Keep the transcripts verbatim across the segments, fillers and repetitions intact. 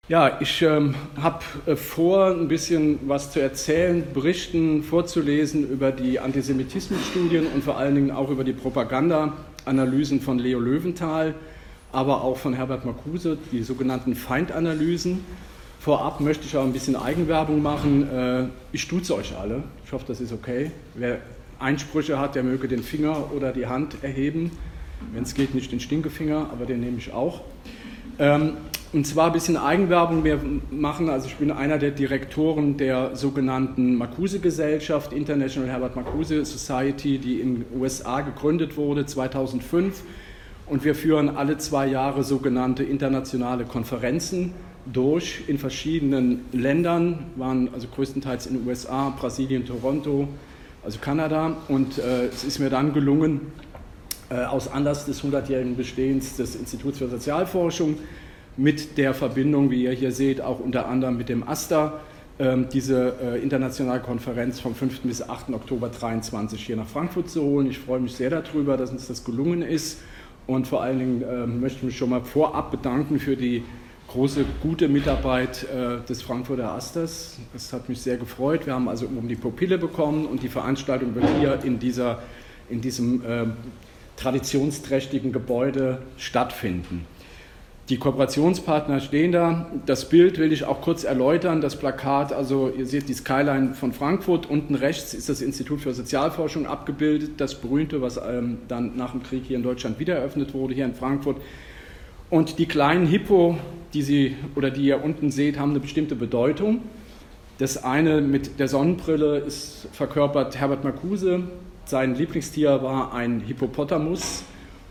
Ja, ich ähm, habe äh, vor, ein bisschen was zu erzählen, berichten, vorzulesen über die Antisemitismusstudien und vor allen Dingen auch über die Propaganda-Analysen von Leo Löwenthal, aber auch von Herbert Marcuse, die sogenannten Feindanalysen. Vorab möchte ich auch ein bisschen Eigenwerbung machen. Äh, ich duze euch alle. Ich hoffe, das ist okay. Wer Einsprüche hat, der möge den Finger oder die Hand erheben. Wenn es geht, nicht den Stinkefinger, aber den nehme ich auch. Ähm, Und zwar ein bisschen Eigenwerbung wir machen. Also ich bin einer der Direktoren der sogenannten Marcuse-Gesellschaft, International Herbert Marcuse Society, die in den U S A gegründet wurde zweitausendfünf. Und wir führen alle zwei Jahre sogenannte internationale Konferenzen durch in verschiedenen Ländern, waren also größtenteils in den U S A, Brasilien, Toronto, also Kanada. Und äh, es ist mir dann gelungen, äh, aus Anlass des hundertjährigen Bestehens des Instituts für Sozialforschung, mit der Verbindung, wie ihr hier seht, auch unter anderem mit dem AStA, äh, diese äh, internationale Konferenz vom fünften bis achten Oktober zweitausenddreiundzwanzig hier nach Frankfurt zu holen. Ich freue mich sehr darüber, dass uns das gelungen ist und vor allen Dingen äh, möchte ich mich schon mal vorab bedanken für die große, gute Mitarbeit äh, des Frankfurter AStAs. Das hat mich sehr gefreut. Wir haben also um die Pupille bekommen und die Veranstaltung wird hier in, dieser, in diesem äh, traditionsträchtigen Gebäude stattfinden. Die Kooperationspartner stehen da. Das Bild will ich auch kurz erläutern. Das Plakat, also ihr seht die Skyline von Frankfurt. Unten rechts ist das Institut für Sozialforschung abgebildet, das berühmte, was ähm, dann nach dem Krieg hier in Deutschland wieder eröffnet wurde, hier in Frankfurt. Und die kleinen Hippo, die Sie oder die ihr unten seht, haben eine bestimmte Bedeutung. Das eine mit der Sonnenbrille ist verkörpert Herbert Marcuse. Sein Lieblingstier war ein Hippopotamus.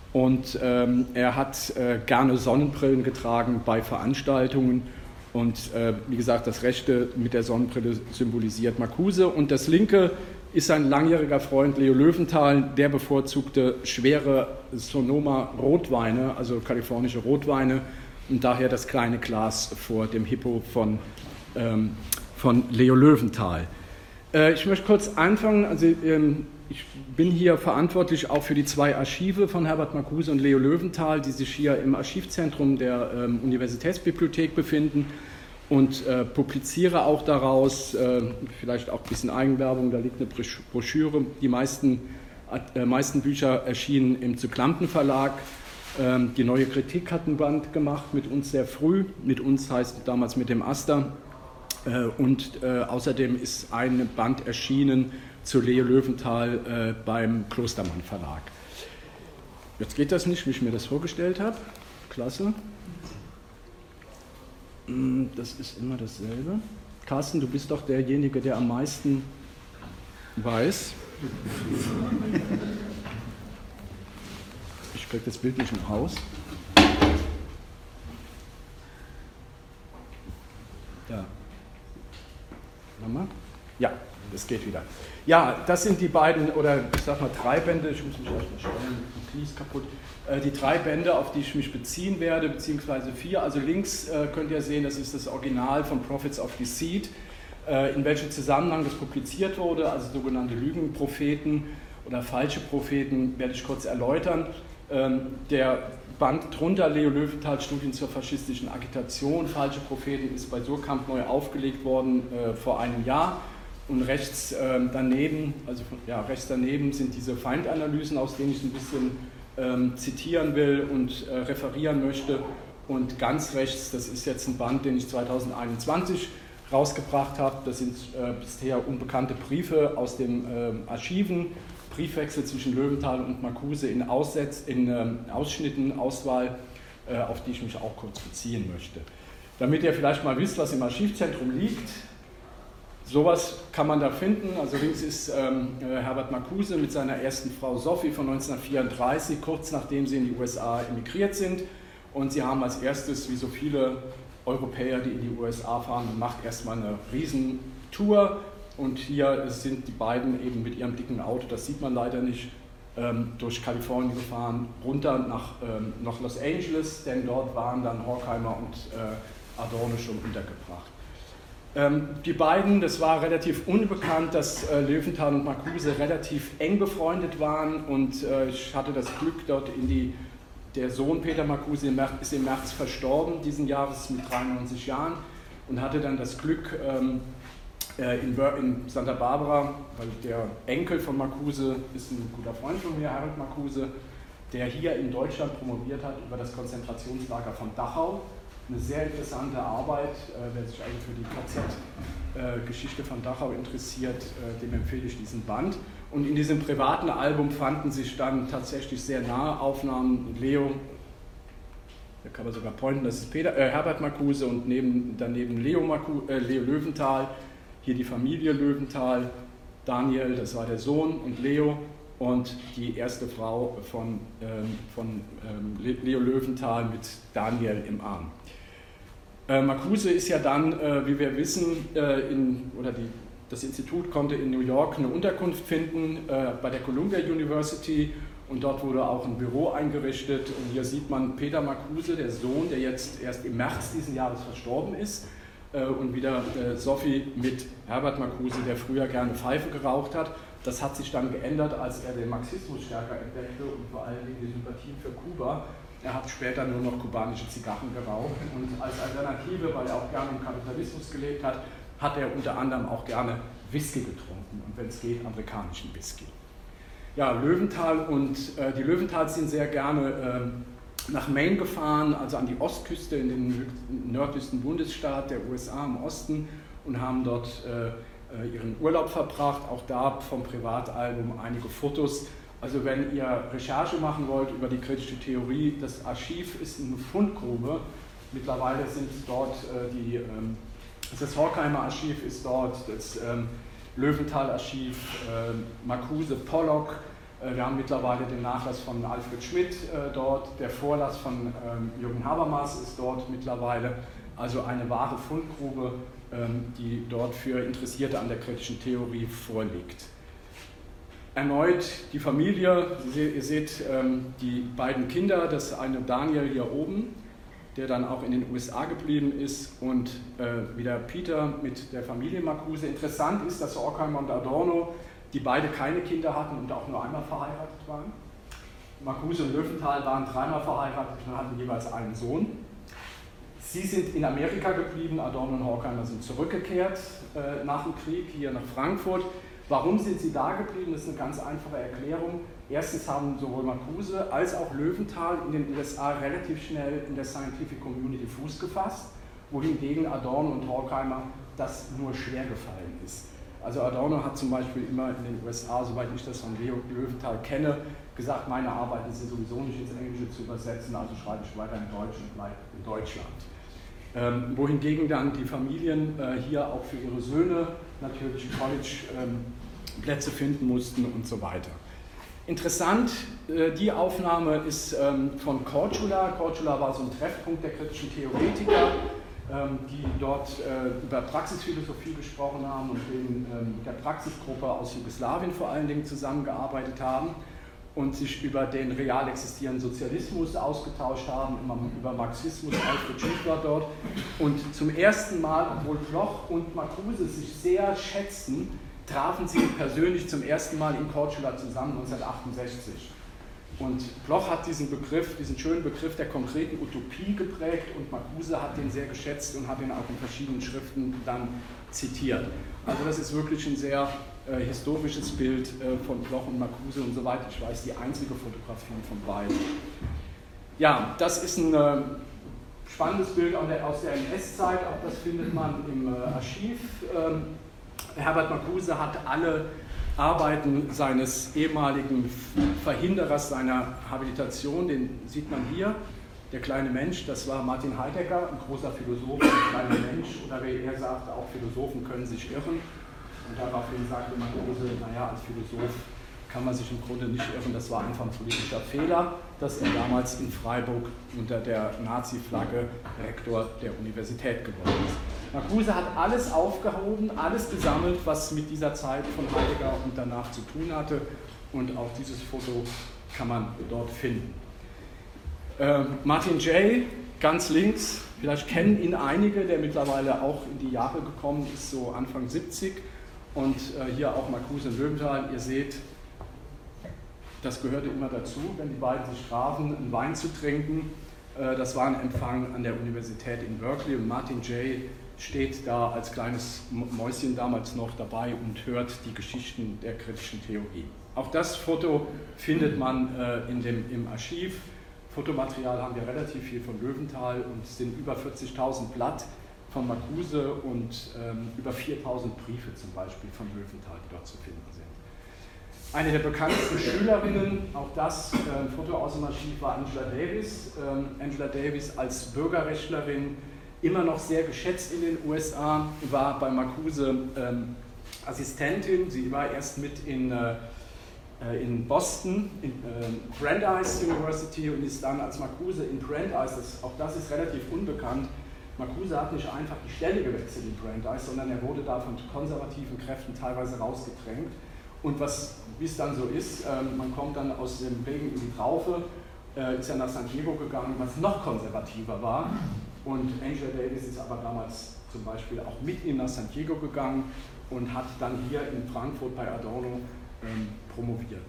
Und ähm, er hat äh, gerne Sonnenbrillen getragen bei Veranstaltungen und äh, wie gesagt, das rechte mit der Sonnenbrille symbolisiert Marcuse und das linke ist sein langjähriger Freund Leo Löwenthal, der bevorzugte schwere Sonoma Rotweine, also kalifornische Rotweine und daher das kleine Glas vor dem Hippo von, ähm, von Leo Löwenthal. Äh, ich möchte kurz anfangen, also ähm, ich bin hier verantwortlich auch für die zwei Archive von Herbert Marcuse und Leo Löwenthal, die sich hier im Archivzentrum der ähm, Universitätsbibliothek befinden und äh, publiziere auch daraus, äh, vielleicht auch ein bisschen Eigenwerbung, da liegt eine Broschüre, die meisten, äh, meisten Bücher erschienen im Zu-Klampen Verlag. Ähm, die Neue Kritik hat einen Band gemacht mit uns sehr früh, mit uns heißt damals mit dem AStA äh, und äh, außerdem ist ein Band erschienen zu Leo Löwenthal äh, beim Klostermann Verlag. Jetzt geht das nicht, wie ich mir das vorgestellt habe. Klasse. Das ist immer dasselbe. Carsten, du bist doch derjenige, der am meisten weiß. Ich kriege das Bild nicht im Haus. Da. Nochmal? Ja, das geht wieder. Ja, das sind die beiden, oder ich sag mal drei Bände, ich muss mich erst mal stellen, die Knie ist kaputt, äh, die drei Bände, auf die ich mich beziehen werde, beziehungsweise vier. Also links äh, könnt ihr sehen, das ist das Original von Prophets of Deceit, äh, in welchem Zusammenhang das publiziert wurde, also sogenannte Lügenpropheten oder falsche Propheten, werde ich kurz erläutern. Ähm, der Band drunter, Leo Löwenthal, Studien zur faschistischen Agitation, falsche Propheten, ist bei Suhrkamp neu aufgelegt worden äh, vor einem Jahr. Und rechts ähm, daneben, also ja, rechts daneben sind diese Feindanalysen, aus denen ich ein bisschen ähm, zitieren will und äh, referieren möchte. Und ganz rechts, das ist jetzt ein Band, den ich zweitausendeinundzwanzig rausgebracht habe. Das sind äh, bisher unbekannte Briefe aus den äh, Archiven, Briefwechsel zwischen Löwenthal und Marcuse in, Aussetz, in äh, Ausschnitten, Auswahl, äh, auf die ich mich auch kurz beziehen möchte. Damit ihr vielleicht mal wisst, was im Archivzentrum liegt. Sowas kann man da finden. Also links ist ähm, Herbert Marcuse mit seiner ersten Frau Sophie von neunzehnhundertvierunddreißig, kurz nachdem sie in die U S A emigriert sind. Und sie haben als erstes, wie so viele Europäer, die in die U S A fahren, macht erstmal eine Riesentour. Und hier sind die beiden eben mit ihrem dicken Auto, das sieht man leider nicht, ähm, durch Kalifornien gefahren, runter nach, ähm, nach Los Angeles, denn dort waren dann Horkheimer und äh, Adorno schon untergebracht. Die beiden, das war relativ unbekannt, dass äh, Löwenthal und Marcuse relativ eng befreundet waren und äh, ich hatte das Glück, dort in die Der Sohn Peter Marcuse ist im März verstorben, diesen Jahres mit dreiundneunzig Jahren, und hatte dann das Glück, ähm, in, in Santa Barbara, weil der Enkel von Marcuse ist ein guter Freund von mir, Harold Marcuse, der hier in Deutschland promoviert hat über das Konzentrationslager von Dachau. Eine sehr interessante Arbeit. Äh, wer sich also für die K Z-Geschichte äh, von Dachau interessiert, äh, dem empfehle ich diesen Band. Und in diesem privaten Album fanden sich dann tatsächlich sehr nahe Aufnahmen. Leo, da kann man sogar pointen, das ist Peter, äh, Herbert Marcuse, und neben, daneben Leo, Marcu, äh, Leo Löwenthal. Hier die Familie Löwenthal, Daniel, das war der Sohn, und Leo und die erste Frau von, ähm, von ähm, Leo Löwenthal mit Daniel im Arm. Äh, Marcuse ist ja dann, äh, wie wir wissen, äh, in, oder die, das Institut konnte in New York eine Unterkunft finden äh, bei der Columbia University, und dort wurde auch ein Büro eingerichtet. Und hier sieht man Peter Marcuse, der Sohn, der jetzt erst im März diesen Jahres verstorben ist. Und wieder äh, Sophie mit Herbert Marcuse, der früher gerne Pfeife geraucht hat. Das hat sich dann geändert, als er den Marxismus stärker entdeckte und vor allem die Sympathien für Kuba. Er hat später nur noch kubanische Zigarren geraucht, und als Alternative, weil er auch gerne im Kapitalismus gelebt hat, hat er unter anderem auch gerne Whisky getrunken, und wenn es geht, amerikanischen Whisky. Ja, Löwenthal und äh, die Löwenthals sind sehr gerne äh, nach Maine gefahren, also an die Ostküste, in den nördlichsten Bundesstaat der U S A im Osten, und haben dort äh, ihren Urlaub verbracht. Auch da vom Privatalbum einige Fotos. Also wenn ihr Recherche machen wollt über die kritische Theorie, das Archiv ist eine Fundgrube. Mittlerweile sind dort äh, die, ähm, das Horkheimer Archiv ist dort, das ähm, Löwenthal-Archiv, äh, Marcuse, Pollock. Wir haben mittlerweile den Nachlass von Alfred Schmidt äh, dort, der Vorlass von ähm, Jürgen Habermas ist dort mittlerweile, also eine wahre Fundgrube, ähm, die dort für Interessierte an der kritischen Theorie vorliegt. Erneut die Familie, ihr seht ähm, die beiden Kinder, das eine Daniel hier oben, der dann auch in den U S A geblieben ist, und äh, wieder Peter mit der Familie Marcuse. Interessant ist, dass Horkheimer und Adorno, die beide keine Kinder hatten und auch nur einmal verheiratet waren. Marcuse und Löwenthal waren dreimal verheiratet und hatten jeweils einen Sohn. Sie sind in Amerika geblieben, Adorno und Horkheimer sind zurückgekehrt äh, nach dem Krieg hier nach Frankfurt. Warum sind sie da geblieben? Das ist eine ganz einfache Erklärung. Erstens haben sowohl Marcuse als auch Löwenthal in den U S A relativ schnell in der Scientific Community Fuß gefasst, wohingegen Adorno und Horkheimer das nur schwer gefallen ist. Also Adorno hat zum Beispiel immer in den U S A, soweit ich das von Leo Löwenthal kenne, gesagt, meine Arbeiten sind sowieso nicht ins Englische zu übersetzen, also schreibe ich weiter in Deutsch und bleibe in Deutschland. Ähm, wohingegen dann die Familien äh, hier auch für ihre Söhne natürlich College-Plätze ähm, finden mussten und so weiter. Interessant, äh, die Aufnahme ist ähm, von Cordula. Cordula war so ein Treffpunkt der kritischen Theoretiker, die dort äh, über Praxisphilosophie gesprochen haben und in, ähm, mit der Praxisgruppe aus Jugoslawien vor allen Dingen zusammengearbeitet haben und sich über den real existierenden Sozialismus ausgetauscht haben, immer über Marxismus. Alfred Schmidt war dort. Und zum ersten Mal, obwohl Bloch und Marcuse sich sehr schätzten, trafen sie persönlich zum ersten Mal in Cordula zusammen neunzehnhundertachtundsechzig. Und Bloch hat diesen Begriff, diesen schönen Begriff der konkreten Utopie geprägt, und Marcuse hat den sehr geschätzt und hat ihn auch in verschiedenen Schriften dann zitiert. Also das ist wirklich ein sehr äh, historisches Bild äh, von Bloch und Marcuse, und soweit ich weiß, die einzige Fotografie von beiden. Ja, das ist ein äh, spannendes Bild aus der N S-Zeit, auch das findet man im äh, Archiv. Ähm, Herbert Marcuse hat alle Arbeiten seines ehemaligen Verhinderers seiner Habilitation, den sieht man hier, der kleine Mensch, das war Martin Heidegger, ein großer Philosoph, ein kleiner Mensch, oder wie er sagte, auch Philosophen können sich irren. Und daraufhin sagte Marcuse, naja, als Philosoph kann man sich im Grunde nicht irren, das war einfach ein politischer Fehler, dass er damals in Freiburg unter der Nazi-Flagge Rektor der Universität geworden ist. Marcuse hat alles aufgehoben, alles gesammelt, was mit dieser Zeit von Heidegger und danach zu tun hatte, und auch dieses Foto kann man dort finden. Äh, Martin Jay, ganz links, vielleicht kennen ihn einige, der mittlerweile auch in die Jahre gekommen ist, so Anfang siebzig, und äh, hier auch Marcuse und Löwenthal. Ihr seht, Das gehörte immer dazu, wenn die beiden sich trafen, einen Wein zu trinken. Das war ein Empfang an der Universität in Berkeley und Martin Jay steht da als kleines Mäuschen damals noch dabei und hört die Geschichten der kritischen Theorie. Auch das Foto findet man in dem, im Archiv. Fotomaterial haben wir relativ viel von Löwenthal und es sind über vierzigtausend Blatt von Marcuse und ähm, über viertausend Briefe zum Beispiel von Löwenthal, die dort zu finden sind. Eine der bekanntesten Schülerinnen, auch das äh, Foto aus dem Archiv, war Angela Davis. Ähm, Angela Davis als Bürgerrechtlerin, immer noch sehr geschätzt in den U S A, war bei Marcuse ähm, Assistentin. Sie war erst mit in, äh, in Boston, in äh, Brandeis University und ist dann als Marcuse in Brandeis, das, auch das ist relativ unbekannt. Marcuse hat nicht einfach die Stelle gewechselt in Brandeis, sondern er wurde da von konservativen Kräften teilweise rausgedrängt. Und was, wie es dann so ist, ähm, man kommt dann aus dem Regen in die Traufe, äh, ist ja nach San Diego gegangen, was noch konservativer war. Und Angela Davis ist aber damals zum Beispiel auch mit ihm nach San Diego gegangen und hat dann hier in Frankfurt bei Adorno ähm, promoviert.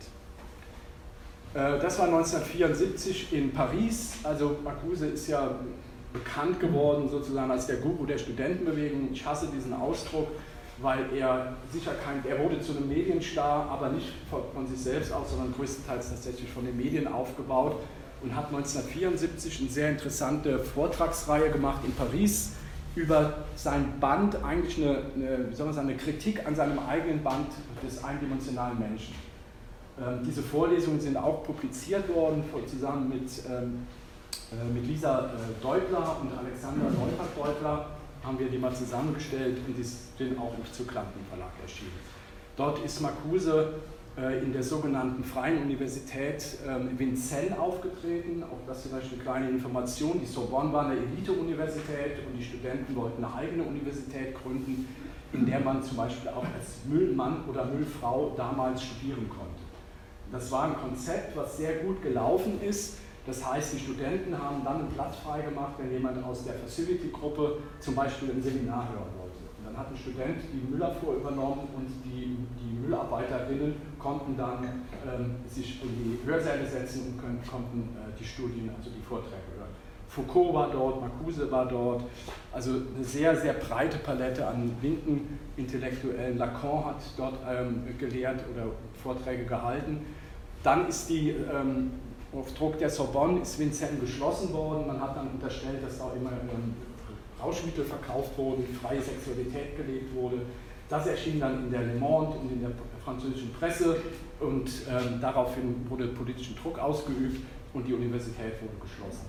Äh, das war neunzehnhundertvierundsiebzig in Paris. Also Marcuse ist ja bekannt geworden sozusagen als der Guru der Studentenbewegung. Ich hasse diesen Ausdruck, weil er sicher kein, er wurde zu einem Medienstar, aber nicht von, von sich selbst aus, sondern größtenteils tatsächlich von den Medien aufgebaut und hat neunzehnhundertvierundsiebzig eine sehr interessante Vortragsreihe gemacht in Paris über sein Band, eigentlich eine, eine, wie soll man sagen, eine Kritik an seinem eigenen Band des eindimensionalen Menschen. Ähm, diese Vorlesungen sind auch publiziert worden, zusammen mit, ähm, äh, mit Lisa äh, Deubler und Alexander Neupert-Deubler. Haben wir die mal zusammengestellt und die sind auch im Zuglampen Verlag erschienen. Dort ist Marcuse äh, in der sogenannten Freien Universität ähm, Vincennes aufgetreten. Auch das ist vielleicht eine kleine Information. Die Sorbonne war eine Elite-Universität und die Studenten wollten eine eigene Universität gründen, in der man zum Beispiel auch als Müllmann oder Müllfrau damals studieren konnte. Das war ein Konzept, was sehr gut gelaufen ist. Das heißt, die Studenten haben dann einen Platz freigemacht, wenn jemand aus der Facility-Gruppe zum Beispiel ein Seminar hören wollte. Und dann hat ein Student die Müllabfuhr übernommen und die, die Müllarbeiterinnen konnten dann ähm, sich in die Hörsäle setzen und können, konnten äh, die Studien, also die Vorträge hören. Foucault war dort, Marcuse war dort, also eine sehr, sehr breite Palette an linken Intellektuellen. Lacan hat dort ähm, gelehrt oder Vorträge gehalten. Dann ist die ähm, auf Druck der Sorbonne ist Vincennes geschlossen worden. Man hat dann unterstellt, dass da immer ähm, Rauschmittel verkauft wurden, freie Sexualität gelebt wurde. Das erschien dann in der Le Monde und in der französischen Presse und ähm, daraufhin wurde politischen Druck ausgeübt und die Universität wurde geschlossen.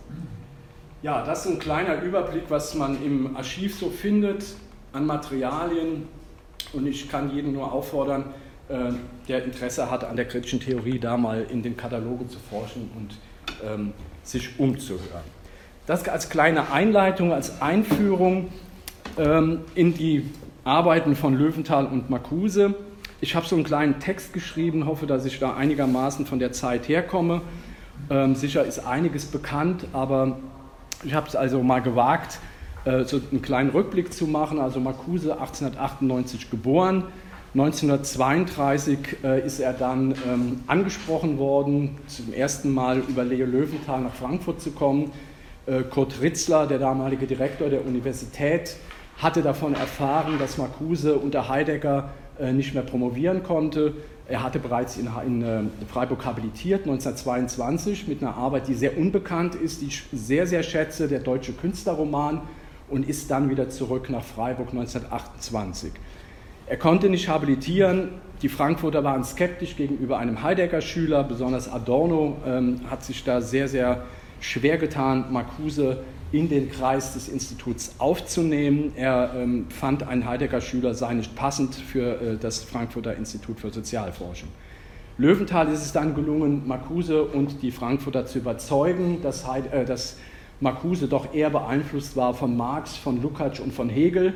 Ja, das ist ein kleiner Überblick, was man im Archiv so findet an Materialien und ich kann jeden nur auffordern, der Interesse hat, an der kritischen Theorie da mal in den Katalogen zu forschen und ähm, sich umzuhören. Das als kleine Einleitung, als Einführung ähm, in die Arbeiten von Löwenthal und Marcuse. Ich habe so einen kleinen Text geschrieben, hoffe, dass ich da einigermaßen von der Zeit herkomme. Ähm, sicher ist einiges bekannt, aber ich habe es also mal gewagt, äh, so einen kleinen Rückblick zu machen. Also Marcuse achtzehnhundertachtundneunzig geboren. neunzehnhundertzweiunddreißig äh, ist er dann ähm, angesprochen worden, zum ersten Mal über Leo Löwenthal nach Frankfurt zu kommen. Äh, Kurt Ritzler, der damalige Direktor der Universität, hatte davon erfahren, dass Marcuse unter Heidegger äh, nicht mehr promovieren konnte. Er hatte bereits in, in äh, Freiburg habilitiert, neunzehnhundertzweiundzwanzig, mit einer Arbeit, die sehr unbekannt ist, die ich sehr, sehr schätze, der deutsche Künstlerroman, und ist dann wieder zurück nach Freiburg neunzehnhundertachtundzwanzig. Er konnte nicht habilitieren, die Frankfurter waren skeptisch gegenüber einem Heidegger-Schüler, besonders Adorno ähm, hat sich da sehr, sehr schwer getan, Marcuse in den Kreis des Instituts aufzunehmen. Er ähm, fand, ein Heidegger-Schüler sei nicht passend für äh, das Frankfurter Institut für Sozialforschung. Löwenthal ist es dann gelungen, Marcuse und die Frankfurter zu überzeugen, dass, Heide, äh, dass Marcuse doch eher beeinflusst war von Marx, von Lukács und von Hegel,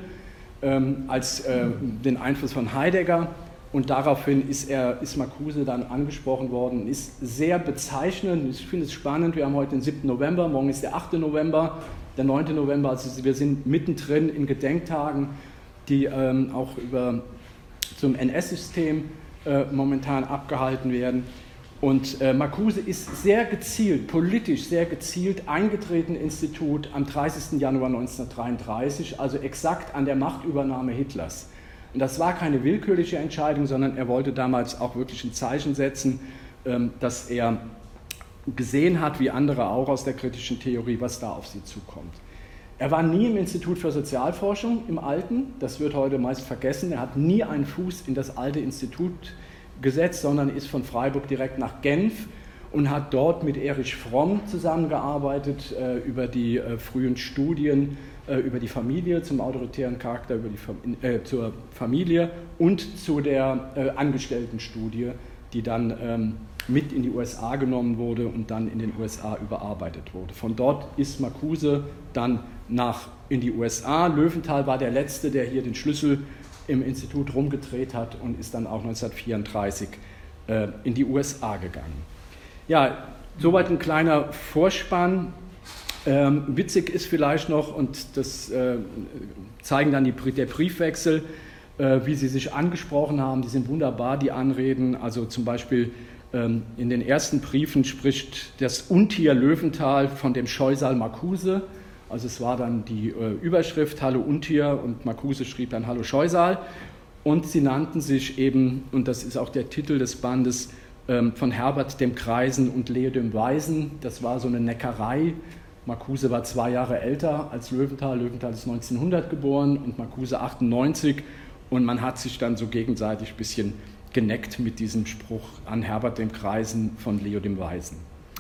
als äh, den Einfluss von Heidegger, und daraufhin ist, er, ist Marcuse dann angesprochen worden, ist sehr bezeichnend. Ich finde es spannend, wir haben heute den siebten November, morgen ist der achte November, der neunte November, also wir sind mittendrin in Gedenktagen, die ähm, auch über zum N S-System äh, momentan abgehalten werden. Und äh, Marcuse ist sehr gezielt, politisch sehr gezielt eingetreten ins Institut am dreißigsten Januar neunzehnhundertdreiunddreißig, also exakt an der Machtübernahme Hitlers. Und das war keine willkürliche Entscheidung, sondern er wollte damals auch wirklich ein Zeichen setzen, ähm, dass er gesehen hat, wie andere auch aus der kritischen Theorie, was da auf sie zukommt. Er war nie im Institut für Sozialforschung im Alten, das wird heute meist vergessen, er hat nie einen Fuß in das alte Institut gesetzt, sondern ist von Freiburg direkt nach Genf und hat dort mit Erich Fromm zusammengearbeitet äh, über die äh, frühen Studien äh, über die Familie, zum autoritären Charakter über die, äh, zur Familie und zu der äh, Angestelltenstudie, die dann ähm, mit in die U S A genommen wurde und dann in den U S A überarbeitet wurde. Von dort ist Marcuse dann nach in die U S A. Löwenthal war der Letzte, der hier den Schlüssel im Institut rumgedreht hat und ist dann auch neunzehnhundertvierunddreißig äh, in die U S A gegangen. Ja, soweit ein kleiner Vorspann. Ähm, witzig ist vielleicht noch, und das äh, zeigen dann die, der Briefwechsel, äh, wie sie sich angesprochen haben, die sind wunderbar, die Anreden, also zum Beispiel ähm, in den ersten Briefen spricht das Untier Löwenthal von dem Scheusal Marcuse. Also es war dann die äh, Überschrift Hallo Untier und Marcuse schrieb dann Hallo Scheusal und sie nannten sich eben, und das ist auch der Titel des Bandes, ähm, von Herbert dem Greisen und Leo dem Weisen. Das war so eine Neckerei. Marcuse war zwei Jahre älter als Löwenthal. Löwenthal ist neunzehnhundert geboren und Marcuse achtundneunzig und man hat sich dann so gegenseitig ein bisschen geneckt mit diesem Spruch an Herbert dem Greisen von Leo dem Weisen.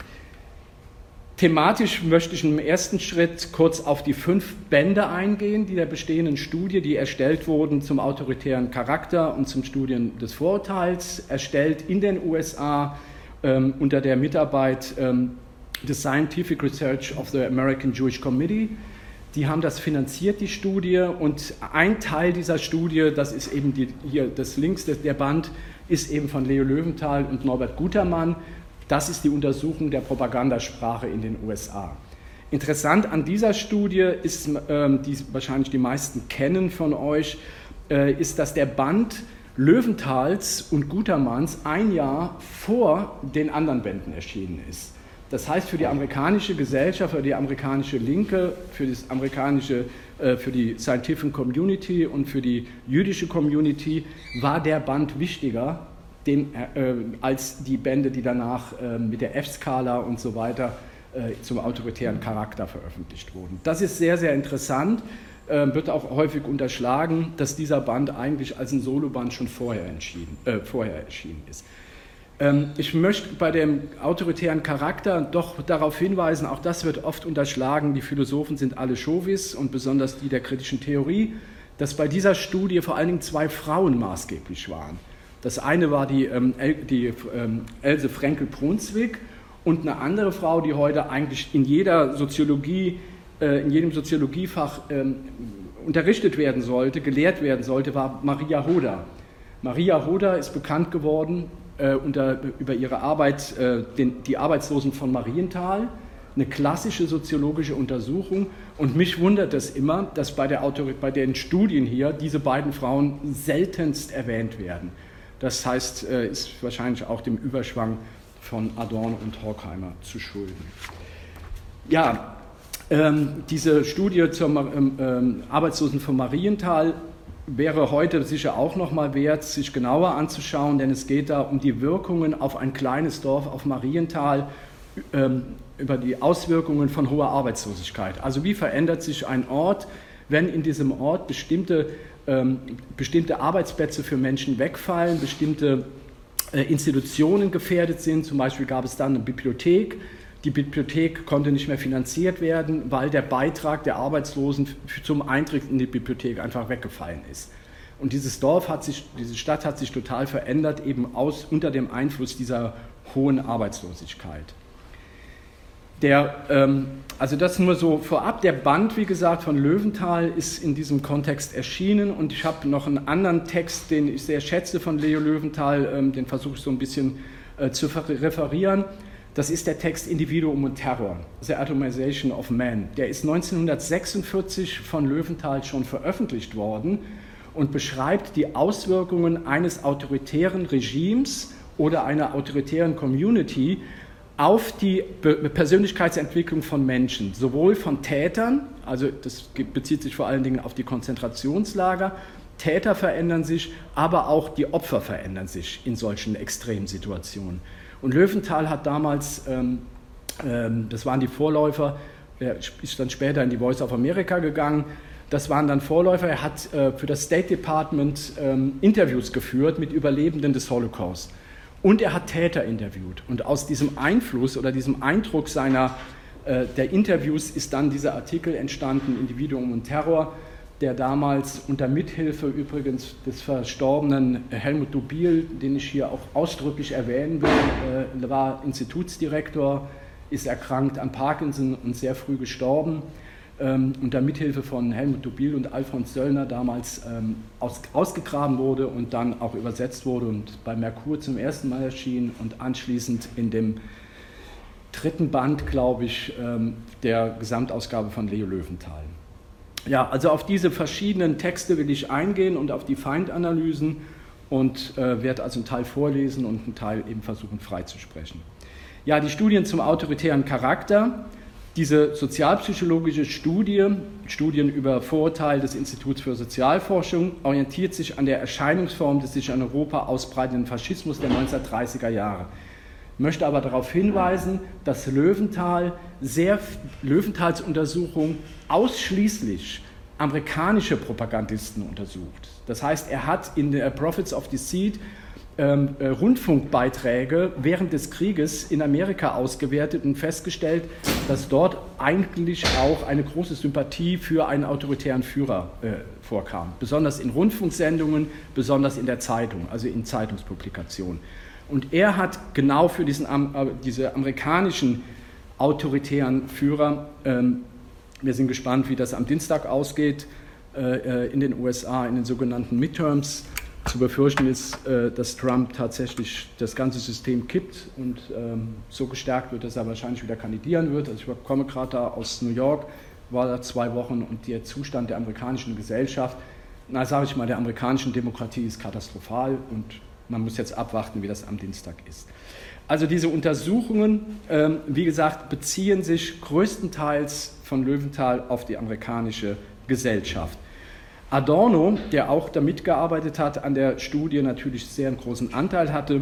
Thematisch möchte ich im ersten Schritt kurz auf die fünf Bände eingehen, die der bestehenden Studie, die erstellt wurden zum autoritären Charakter und zum Studien des Vorurteils, erstellt in den U S A ähm, unter der Mitarbeit ähm, des Scientific Research of the American Jewish Committee. Die haben das finanziert, die Studie, und ein Teil dieser Studie, das ist eben die, hier das links, der Band, ist eben von Leo Löwenthal und Norbert Gutermann. Das ist die Untersuchung der Propagandasprache in den U S A. Interessant an dieser Studie ist, ähm, die wahrscheinlich die meisten kennen von euch, äh, ist, dass der Band Löwenthals und Gutermanns ein Jahr vor den anderen Bänden erschienen ist. Das heißt, für die amerikanische Gesellschaft, für die amerikanische Linke, für, das amerikanische, äh, für die Scientific Community und für die jüdische Community war der Band wichtiger, Den, äh, als die Bände, die danach äh, mit der F-Skala und so weiter äh, zum autoritären Charakter veröffentlicht wurden. Das ist sehr, sehr interessant, äh, wird auch häufig unterschlagen, dass dieser Band eigentlich als ein Soloband schon vorher, entschieden, äh, vorher erschienen ist. Ähm, ich möchte bei dem autoritären Charakter doch darauf hinweisen, auch das wird oft unterschlagen, die Philosophen sind alle Chauvis und besonders die der kritischen Theorie, dass bei dieser Studie vor allen Dingen zwei Frauen maßgeblich waren. Das eine war die, ähm, die ähm, Else Frenkel-Brunswick und eine andere Frau, die heute eigentlich in jeder Soziologie, äh, in jedem Soziologiefach ähm, unterrichtet werden sollte, gelehrt werden sollte, war Maria Hoder. Maria Hoder ist bekannt geworden äh, unter, über ihre Arbeit, äh, den, die Arbeitslosen von Marienthal, eine klassische soziologische Untersuchung. Und mich wundert es immer, dass bei, der Autor- bei den Studien hier diese beiden Frauen seltenst erwähnt werden. Das heißt, ist wahrscheinlich auch dem Überschwang von Adorno und Horkheimer zu schulden. Ja, ähm, diese Studie zum ähm, Arbeitslosen von Marienthal wäre heute sicher auch noch mal wert, sich genauer anzuschauen, denn es geht da um die Wirkungen auf ein kleines Dorf auf Marienthal, ähm, über die Auswirkungen von hoher Arbeitslosigkeit. Also wie verändert sich ein Ort, wenn in diesem Ort bestimmte Ähm, bestimmte Arbeitsplätze für Menschen wegfallen, bestimmte äh, Institutionen gefährdet sind. Zum Beispiel gab es dann eine Bibliothek. Die Bibliothek konnte nicht mehr finanziert werden, weil der Beitrag der Arbeitslosen zum Eintritt in die Bibliothek einfach weggefallen ist. Und dieses Dorf hat sich, diese Stadt hat sich total verändert, eben aus, unter dem Einfluss dieser hohen Arbeitslosigkeit. Der, ähm, also das nur so vorab, der Band, wie gesagt, von Löwenthal ist in diesem Kontext erschienen und ich habe noch einen anderen Text, den ich sehr schätze von Leo Löwenthal, ähm, den versuche ich so ein bisschen äh, zu referieren. Das ist der Text Individuum und Terror, The Atomization of Man. Der ist neunzehnhundertsechsundvierzig von Löwenthal schon veröffentlicht worden und beschreibt die Auswirkungen eines autoritären Regimes oder einer autoritären Community auf die Persönlichkeitsentwicklung von Menschen, sowohl von Tätern, also das bezieht sich vor allen Dingen auf die Konzentrationslager, Täter verändern sich, aber auch die Opfer verändern sich in solchen Extremsituationen. Und Löwenthal hat damals, ähm, ähm, das waren die Vorläufer, er ist dann später in die Voice of America gegangen, das waren dann Vorläufer, er hat äh, für das State Department ähm, Interviews geführt mit Überlebenden des Holocaust. Und er hat Täter interviewt. Und aus diesem Einfluss oder diesem Eindruck seiner, äh, der Interviews ist dann dieser Artikel entstanden, Individuum und Terror, der damals unter Mithilfe übrigens des verstorbenen Helmut Dubil, den ich hier auch ausdrücklich erwähnen will, äh, war Institutsdirektor, ist erkrankt an Parkinson und sehr früh gestorben. Ähm, unter Mithilfe von Helmut Dubil und Alfons Söllner damals ähm, aus, ausgegraben wurde und dann auch übersetzt wurde und bei Merkur zum ersten Mal erschien und anschließend in dem dritten Band, glaube ich, ähm, der Gesamtausgabe von Leo Löwenthal. Ja, also auf diese verschiedenen Texte will ich eingehen und auf die Feindanalysen und äh, werde also einen Teil vorlesen und einen Teil eben versuchen freizusprechen. Ja, die Studien zum autoritären Charakter. Diese sozialpsychologische Studie, Studien über Vorurteile des Instituts für Sozialforschung, orientiert sich an der Erscheinungsform des sich in Europa ausbreitenden Faschismus der neunzehnhundertdreißiger Jahre. Ich möchte aber darauf hinweisen, dass Löwenthal sehr, Löwenthals Untersuchung ausschließlich amerikanische Propagandisten untersucht. Das heißt, er hat in der Prophets of Deceit Ähm, äh, Rundfunkbeiträge während des Krieges in Amerika ausgewertet und festgestellt, dass dort eigentlich auch eine große Sympathie für einen autoritären Führer äh, vorkam. Besonders in Rundfunksendungen, besonders in der Zeitung, also in Zeitungspublikationen. Und er hat genau für diesen, äh, diese amerikanischen autoritären Führer, ähm, wir sind gespannt, wie das am Dienstag ausgeht, äh, in den U S A, in den sogenannten Midterms. Zu befürchten ist, dass Trump tatsächlich das ganze System kippt und so gestärkt wird, dass er wahrscheinlich wieder kandidieren wird. Also ich komme gerade da aus New York, war da zwei Wochen und der Zustand der amerikanischen Gesellschaft, na sage ich mal, der amerikanischen Demokratie ist katastrophal und man muss jetzt abwarten, wie das am Dienstag ist. Also diese Untersuchungen, wie gesagt, beziehen sich größtenteils von Löwenthal auf die amerikanische Gesellschaft. Adorno, der auch da mitgearbeitet hat an der Studie, natürlich sehr einen großen Anteil hatte,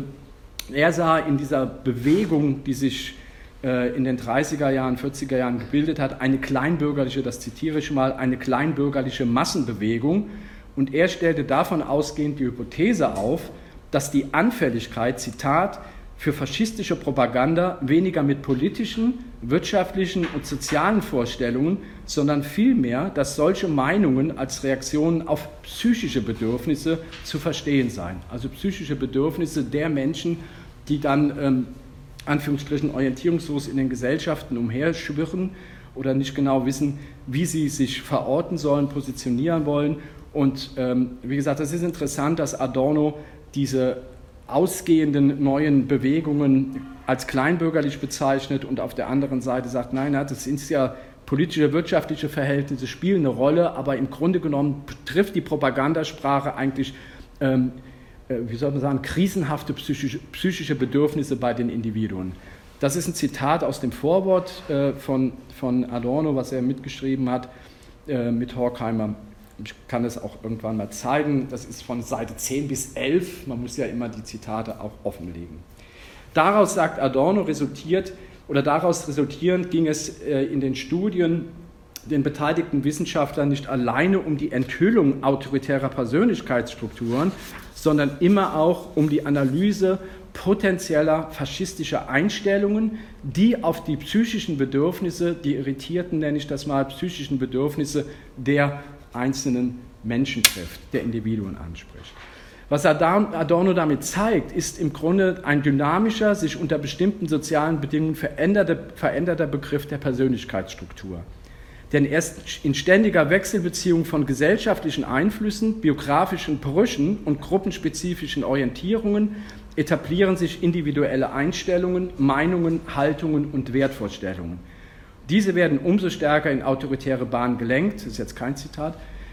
er sah in dieser Bewegung, die sich äh, in den dreißiger Jahren, vierziger Jahren gebildet hat, eine kleinbürgerliche, das zitiere ich mal, eine kleinbürgerliche Massenbewegung und er stellte davon ausgehend die Hypothese auf, dass die Anfälligkeit, Zitat, für faschistische Propaganda weniger mit politischen, wirtschaftlichen und sozialen Vorstellungen, sondern vielmehr, dass solche Meinungen als Reaktionen auf psychische Bedürfnisse zu verstehen seien. Also psychische Bedürfnisse der Menschen, die dann, ähm, Anführungsstrichen, orientierungslos in den Gesellschaften umherschwirren oder nicht genau wissen, wie sie sich verorten sollen, positionieren wollen. Und ähm, wie gesagt, es ist interessant, dass Adorno diese ausgehenden neuen Bewegungen als kleinbürgerlich bezeichnet und auf der anderen Seite sagt, nein, das sind ja politische, wirtschaftliche Verhältnisse, spielen eine Rolle, aber im Grunde genommen trifft die Propagandasprache eigentlich, ähm, äh, wie soll man sagen, krisenhafte psychische, psychische Bedürfnisse bei den Individuen. Das ist ein Zitat aus dem Vorwort äh, von, von Adorno, was er mitgeschrieben hat äh, mit Horkheimer. Ich kann es auch irgendwann mal zeigen. Das ist von Seite zehn bis elf. Man muss ja immer die Zitate auch offenlegen. Daraus, sagt Adorno, resultiert oder daraus resultierend ging es äh, in den Studien den beteiligten Wissenschaftlern nicht alleine um die Enthüllung autoritärer Persönlichkeitsstrukturen, sondern immer auch um die Analyse potenzieller faschistischer Einstellungen, die auf die psychischen Bedürfnisse, die irritierten, nenne ich das mal, psychischen Bedürfnisse der einzelnen Menschen trifft, der Individuen anspricht. Was Adorno damit zeigt, ist im Grunde ein dynamischer, sich unter bestimmten sozialen Bedingungen veränderter, veränderter Begriff der Persönlichkeitsstruktur. Denn erst in ständiger Wechselbeziehung von gesellschaftlichen Einflüssen, biografischen Brüchen und gruppenspezifischen Orientierungen etablieren sich individuelle Einstellungen, Meinungen, Haltungen und Wertvorstellungen. Diese werden umso stärker in autoritäre Bahnen gelenkt, das ist jetzt kein Zitat,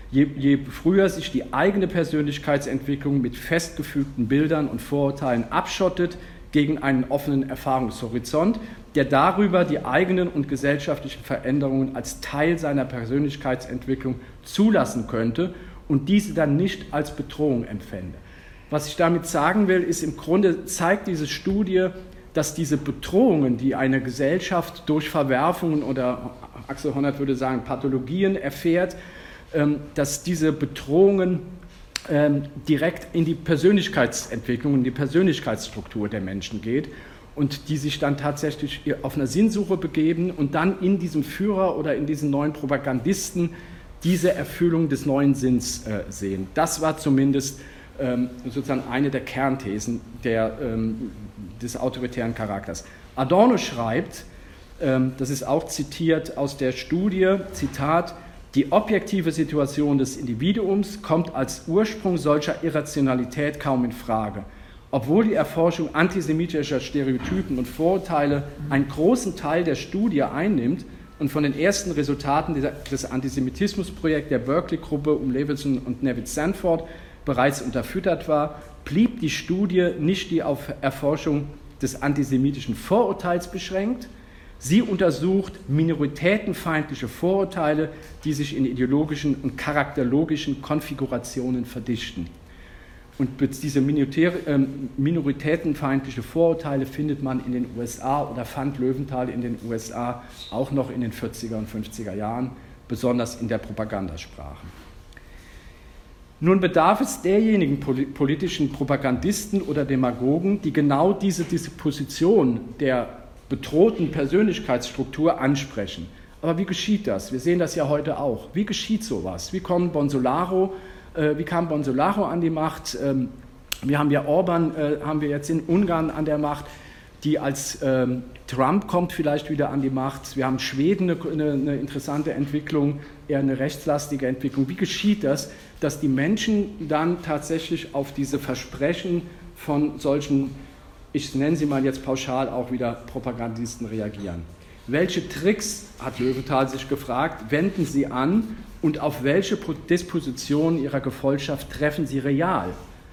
Je, je früher sich die eigene Persönlichkeitsentwicklung mit festgefügten Bildern und Vorurteilen abschottet gegen einen offenen Erfahrungshorizont, der darüber die eigenen und gesellschaftlichen Veränderungen als Teil seiner Persönlichkeitsentwicklung zulassen könnte und diese dann nicht als Bedrohung empfände. Was ich damit sagen will, ist, im Grunde zeigt diese Studie, dass diese Bedrohungen, die eine Gesellschaft durch Verwerfungen oder, Axel Honneth würde sagen, Pathologien erfährt, dass diese Bedrohungen direkt in die Persönlichkeitsentwicklung, in die Persönlichkeitsstruktur der Menschen geht und die sich dann tatsächlich auf einer Sinnsuche begeben und dann in diesem Führer oder in diesen neuen Propagandisten diese Erfüllung des neuen Sinns sehen. Das war zumindest sozusagen eine der Kernthesen der, des autoritären Charakters. Adorno schreibt, das ist auch zitiert aus der Studie, Zitat, die objektive Situation des Individuums kommt als Ursprung solcher Irrationalität kaum in Frage. Obwohl die Erforschung antisemitischer Stereotypen und Vorurteile einen großen Teil der Studie einnimmt und von den ersten Resultaten des Antisemitismusprojekts der Berkeley-Gruppe um Levinson und Neville Sanford bereits unterfüttert war, blieb die Studie nicht die auf Erforschung des antisemitischen Vorurteils beschränkt. Sie untersucht minoritätenfeindliche Vorurteile, die sich in ideologischen und charakterologischen Konfigurationen verdichten. Und diese minoritätenfeindliche Vorurteile findet man in den U S A oder fand Löwenthal in den U S A auch noch in den vierziger und fünfziger Jahren, besonders in der Propagandasprache. Nun bedarf es derjenigen politischen Propagandisten oder Demagogen, die genau diese Disposition der bedrohten Persönlichkeitsstruktur ansprechen. Aber wie geschieht das? Wir sehen das ja heute auch. Wie geschieht sowas? Wie kommt Bonsolaro, äh, wie kam Bonsolaro an die Macht? Ähm, wir haben ja Orban, äh, haben wir jetzt in Ungarn an der Macht, die als ähm, Trump kommt vielleicht wieder an die Macht. Wir haben Schweden eine, eine, eine interessante Entwicklung, eher eine rechtslastige Entwicklung. Wie geschieht das, dass die Menschen dann tatsächlich auf diese Versprechen von solchen, ich nenne sie mal jetzt pauschal auch wieder, Propagandisten reagieren? Welche Tricks, hat Löwenthal sich gefragt, wenden sie an und auf welche Dispositionen ihrer Gefolgschaft treffen sie real?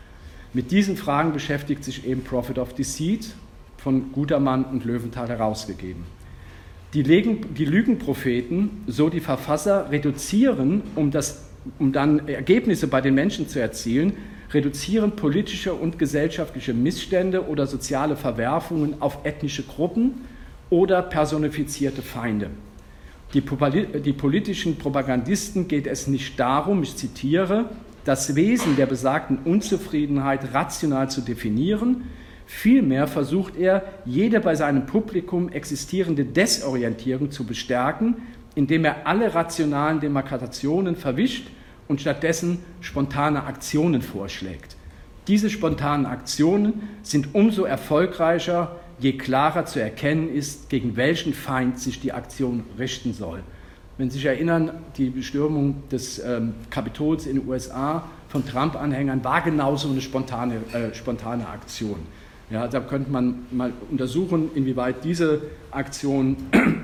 Mit diesen Fragen beschäftigt sich eben Prophet of Deceit, von Gutermann und Löwenthal herausgegeben. Die, Legen, die Lügenpropheten, so die Verfasser, reduzieren, um, das, um dann Ergebnisse bei den Menschen zu erzielen, reduzieren politische und gesellschaftliche Missstände oder soziale Verwerfungen auf ethnische Gruppen oder personifizierte Feinde. Die, die politischen Propagandisten geht es nicht darum, ich zitiere, das Wesen der besagten Unzufriedenheit rational zu definieren. Vielmehr versucht er, jede bei seinem Publikum existierende Desorientierung zu bestärken, indem er alle rationalen Demarkationen verwischt und stattdessen spontane Aktionen vorschlägt. Diese spontanen Aktionen sind umso erfolgreicher, je klarer zu erkennen ist, gegen welchen Feind sich die Aktion richten soll. Wenn Sie sich erinnern, die Bestürmung des ähm, Kapitols in den U S A von Trump-Anhängern war genauso eine spontane, äh, spontane Aktion. Ja, da könnte man mal untersuchen, inwieweit diese Aktion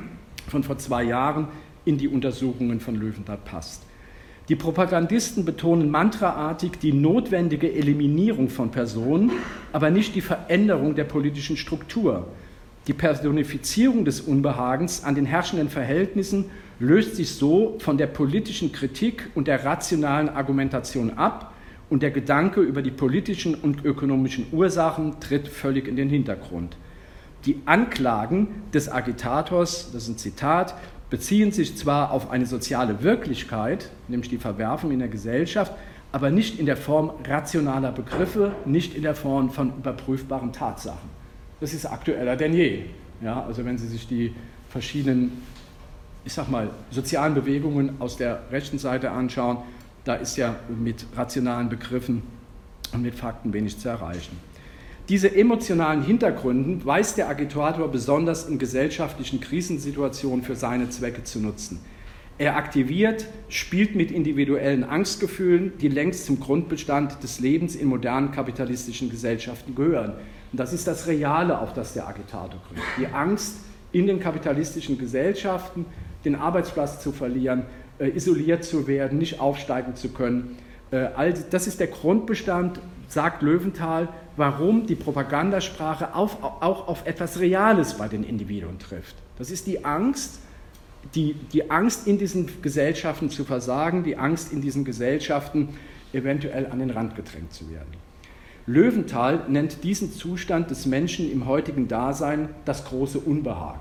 von vor zwei Jahren in die Untersuchungen von Löwenthal passt. Die Propagandisten betonen mantraartig die notwendige Eliminierung von Personen, aber nicht die Veränderung der politischen Struktur. Die Personifizierung des Unbehagens an den herrschenden Verhältnissen löst sich so von der politischen Kritik und der rationalen Argumentation ab, und der Gedanke über die politischen und ökonomischen Ursachen tritt völlig in den Hintergrund. Die Anklagen des Agitators, das ist ein Zitat, beziehen sich zwar auf eine soziale Wirklichkeit, nämlich die Verwerfung in der Gesellschaft, aber nicht in der Form rationaler Begriffe, nicht in der Form von überprüfbaren Tatsachen. Das ist aktueller denn je. Ja, also wenn Sie sich die verschiedenen, ich sag mal, sozialen Bewegungen aus der rechten Seite anschauen, da ist ja mit rationalen Begriffen und mit Fakten wenig zu erreichen. Diese emotionalen Hintergründe weiß der Agitator besonders in gesellschaftlichen Krisensituationen für seine Zwecke zu nutzen. Er aktiviert, spielt mit individuellen Angstgefühlen, die längst zum Grundbestand des Lebens in modernen kapitalistischen Gesellschaften gehören. Und das ist das Reale, auf das der Agitator gründet. Die Angst, in den kapitalistischen Gesellschaften den Arbeitsplatz zu verlieren, äh, isoliert zu werden, nicht aufsteigen zu können. Äh, all, das ist der Grundbestand, sagt Löwenthal, warum die Propagandasprache auf, auch auf etwas Reales bei den Individuen trifft. Das ist die Angst, die, die Angst in diesen Gesellschaften zu versagen, die Angst in diesen Gesellschaften eventuell an den Rand gedrängt zu werden. Löwenthal nennt diesen Zustand des Menschen im heutigen Dasein das große Unbehagen.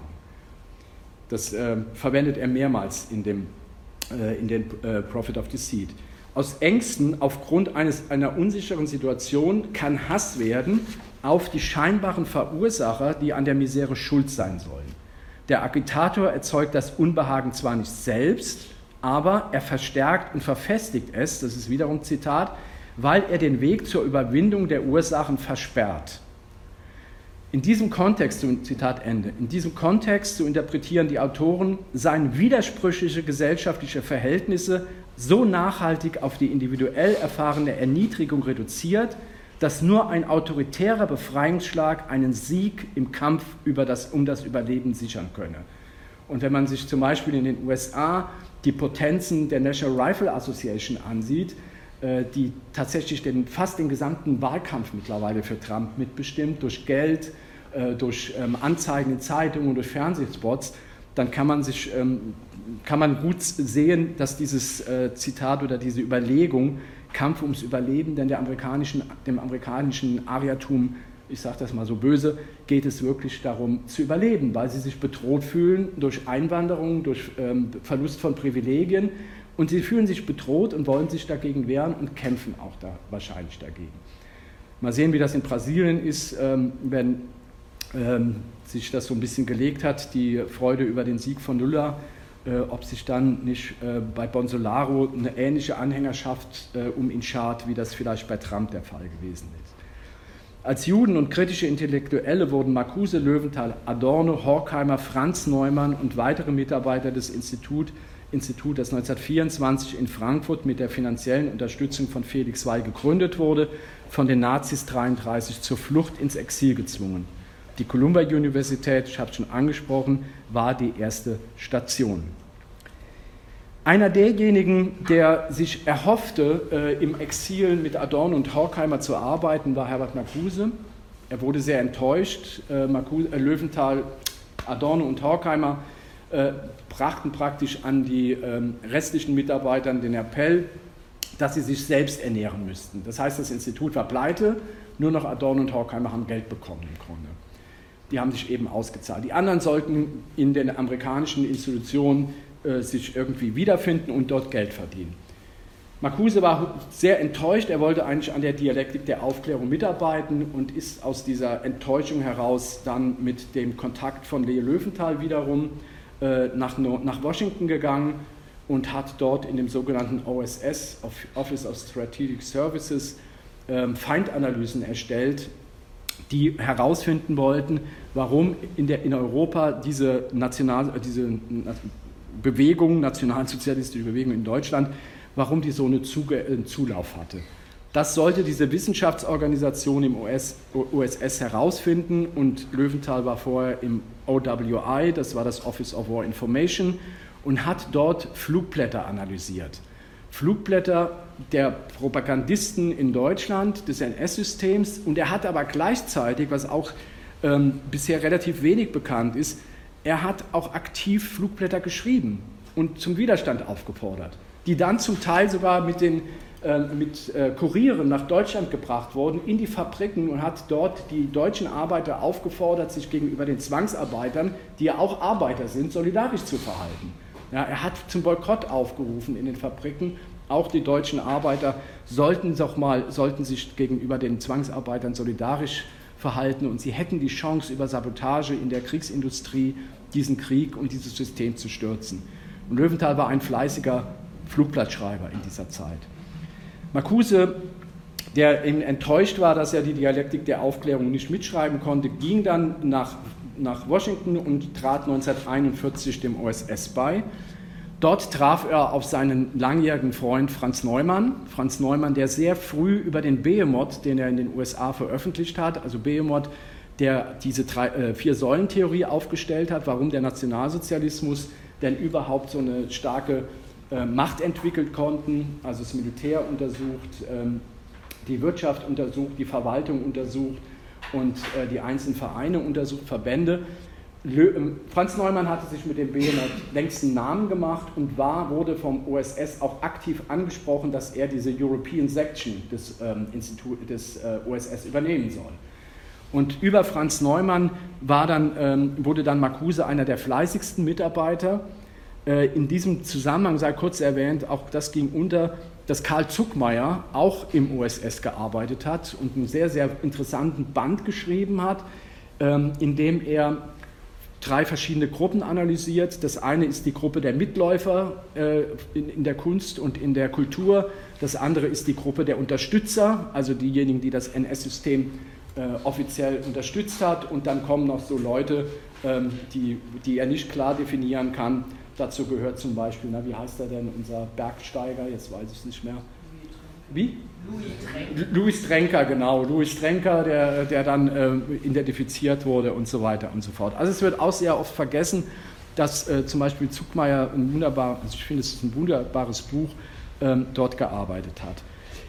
Das äh, verwendet er mehrmals in dem, äh, in den äh, Prophet of Deceit. Aus Ängsten aufgrund eines, einer unsicheren Situation kann Hass werden auf die scheinbaren Verursacher, die an der Misere schuld sein sollen. Der Agitator erzeugt das Unbehagen zwar nicht selbst, aber er verstärkt und verfestigt es, das ist wiederum Zitat, weil er den Weg zur Überwindung der Ursachen versperrt. In diesem Kontext, Zitat Ende, in diesem Kontext, so interpretieren die Autoren, seien widersprüchliche gesellschaftliche Verhältnisse so nachhaltig auf die individuell erfahrene Erniedrigung reduziert, dass nur ein autoritärer Befreiungsschlag einen Sieg im Kampf über das, um das Überleben sichern könne. Und wenn man sich zum Beispiel in den U S A die Potenzen der National Rifle Association ansieht, die tatsächlich den, fast den gesamten Wahlkampf mittlerweile für Trump mitbestimmt, durch Geld, durch Anzeigen in Zeitungen, durch Fernsehspots, dann kann man, sich, kann man gut sehen, dass dieses Zitat oder diese Überlegung, Kampf ums Überleben, denn der amerikanischen, dem amerikanischen Ariatum, ich sage das mal so böse, geht es wirklich darum zu überleben, weil sie sich bedroht fühlen durch Einwanderung, durch Verlust von Privilegien. Und sie fühlen sich bedroht und wollen sich dagegen wehren und kämpfen auch da wahrscheinlich dagegen. Mal sehen, wie das in Brasilien ist, ähm, wenn ähm, sich das so ein bisschen gelegt hat, die Freude über den Sieg von Lula, äh, ob sich dann nicht äh, bei Bolsonaro eine ähnliche Anhängerschaft äh, um ihn schart, wie das vielleicht bei Trump der Fall gewesen ist. Als Juden und kritische Intellektuelle wurden Marcuse, Löwenthal, Adorno, Horkheimer, Franz Neumann und weitere Mitarbeiter des Instituts Institut, das neunzehnhundertvierundzwanzig in Frankfurt mit der finanziellen Unterstützung von Felix Weil gegründet wurde, von den Nazis dreiunddreißig zur Flucht ins Exil gezwungen. Die Columbia-Universität, ich habe es schon angesprochen, war die erste Station. Einer derjenigen, der sich erhoffte, äh, im Exil mit Adorno und Horkheimer zu arbeiten, war Herbert Marcuse. Er wurde sehr enttäuscht. Äh, Marcuse, äh, Löwenthal, Adorno und Horkheimer Äh, brachten praktisch an die ähm, restlichen Mitarbeitern den Appell, dass sie sich selbst ernähren müssten. Das heißt, das Institut war pleite, nur noch Adorno und Horkheimer haben Geld bekommen im Grunde. Die haben sich eben ausgezahlt. Die anderen sollten in den amerikanischen Institutionen äh, sich irgendwie wiederfinden und dort Geld verdienen. Marcuse war sehr enttäuscht, er wollte eigentlich an der Dialektik der Aufklärung mitarbeiten und ist aus dieser Enttäuschung heraus dann mit dem Kontakt von Leo Löwenthal wiederum Nach, nach Washington gegangen und hat dort in dem sogenannten O S S, Office of Strategic Services, Feindanalysen erstellt, die herausfinden wollten, warum in, der, in Europa diese, National, diese Bewegung, nationalsozialistische Bewegung in Deutschland, warum die so einen Zulauf hatte. Das sollte diese Wissenschaftsorganisation im O S S herausfinden und Löwenthal war vorher im O W I, das war das Office of War Information, und hat dort Flugblätter analysiert. Flugblätter der Propagandisten in Deutschland, des N S-Systems, und er hat aber gleichzeitig, was auch ähm, bisher relativ wenig bekannt ist, er hat auch aktiv Flugblätter geschrieben und zum Widerstand aufgefordert, die dann zum Teil sogar mit den mit Kurieren nach Deutschland gebracht worden, in die Fabriken, und hat dort die deutschen Arbeiter aufgefordert, sich gegenüber den Zwangsarbeitern, die ja auch Arbeiter sind, solidarisch zu verhalten. Ja, er hat zum Boykott aufgerufen in den Fabriken. Auch die deutschen Arbeiter sollten, doch mal, sollten sich gegenüber den Zwangsarbeitern solidarisch verhalten und sie hätten die Chance, über Sabotage in der Kriegsindustrie diesen Krieg und dieses System zu stürzen. Und Löwenthal war ein fleißiger Flugblattschreiber in dieser Zeit. Marcuse, der eben enttäuscht war, dass er die Dialektik der Aufklärung nicht mitschreiben konnte, ging dann nach, nach Washington und trat neunzehnhunderteinundvierzig dem O S S bei. Dort traf er auf seinen langjährigen Freund Franz Neumann. Franz Neumann, der sehr früh über den Behemoth, den er in den U S A veröffentlicht hat, also Behemoth, der diese drei, äh, Vier-Säulen-Theorie aufgestellt hat, warum der Nationalsozialismus denn überhaupt so eine starke äh, Macht entwickeln konnten, also das Militär untersucht, ähm, die Wirtschaft untersucht, die Verwaltung untersucht und äh, die einzelnen Vereine untersucht, Verbände. Lö Franz Neumann hatte sich mit dem Behemoth längst einen Namen gemacht und war, wurde vom O S S auch aktiv angesprochen, dass er diese European Section des, ähm, Institut, des äh, O S S übernehmen soll. Und über Franz Neumann war dann, ähm, wurde dann Marcuse einer der fleißigsten Mitarbeiter. Äh, in diesem Zusammenhang sei kurz erwähnt, auch das ging unter, dass Karl Zuckmayer auch im O S S gearbeitet hat und einen sehr, sehr interessanten Band geschrieben hat, ähm, in dem er drei verschiedene Gruppen analysiert. Das eine ist die Gruppe der Mitläufer äh, in, in der Kunst und in der Kultur. Das andere ist die Gruppe der Unterstützer, also diejenigen, die das N S-System äh, offiziell unterstützt hat. Und dann kommen noch so Leute, ähm, die, die er nicht klar definieren kann. Dazu gehört zum Beispiel, na, wie heißt er denn, unser Bergsteiger, jetzt weiß ich es nicht mehr. Wie? Louis Trenker. Louis Trenker, genau. Louis Trenker, der, der dann äh, identifiziert wurde und so weiter und so fort. Also es wird auch sehr oft vergessen, dass äh, zum Beispiel Zuckmayer ein wunderbar, also ich finde, es ist ein wunderbares Buch, ähm, dort gearbeitet hat.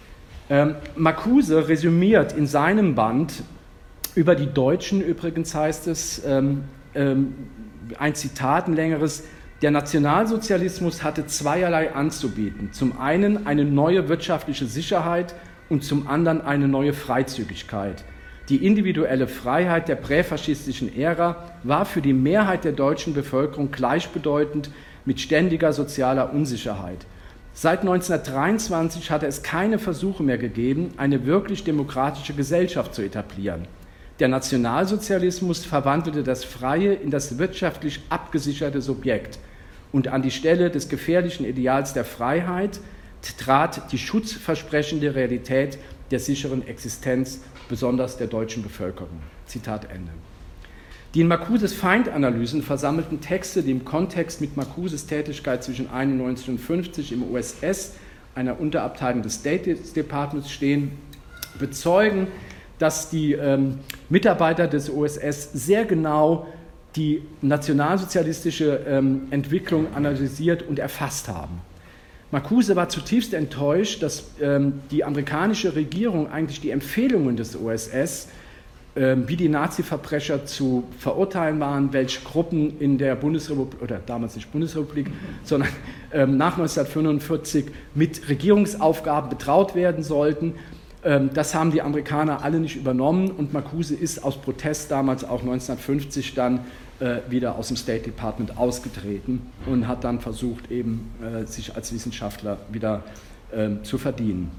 Ähm, Marcuse resümiert in seinem Band über die Deutschen, übrigens heißt es, ähm, ähm, ein Zitat, ein längeres: Der Nationalsozialismus hatte zweierlei anzubieten. Zum einen eine neue wirtschaftliche Sicherheit und zum anderen eine neue Freizügigkeit. Die individuelle Freiheit der präfaschistischen Ära war für die Mehrheit der deutschen Bevölkerung gleichbedeutend mit ständiger sozialer Unsicherheit. Seit neunzehnhundertdreiundzwanzig hatte es keine Versuche mehr gegeben, eine wirklich demokratische Gesellschaft zu etablieren. Der Nationalsozialismus verwandelte das Freie in das wirtschaftlich abgesicherte Subjekt. Und an die Stelle des gefährlichen Ideals der Freiheit trat die schutzversprechende Realität der sicheren Existenz, besonders der deutschen Bevölkerung. Zitat Ende. Die in Marcuses Feindanalysen versammelten Texte, die im Kontext mit Marcuses Tätigkeit zwischen einundneunzig und fünfzig im O S S, einer Unterabteilung des State Departments, stehen, bezeugen, dass die ähm, Mitarbeiter des O S S sehr genau die nationalsozialistische ähm, Entwicklung analysiert und erfasst haben. Marcuse war zutiefst enttäuscht, dass ähm, die amerikanische Regierung eigentlich die Empfehlungen des O S S, ähm, wie die Nazi-Verbrecher zu verurteilen waren, welche Gruppen in der Bundesrepublik, oder damals nicht Bundesrepublik, sondern ähm, nach neunzehnhundertfünfundvierzig mit Regierungsaufgaben betraut werden sollten. Ähm, das haben die Amerikaner alle nicht übernommen und Marcuse ist aus Protest damals auch neunzehnhundertfünfzig dann wieder aus dem State Department ausgetreten und hat dann versucht, eben äh, sich als Wissenschaftler wieder äh, zu verdienen.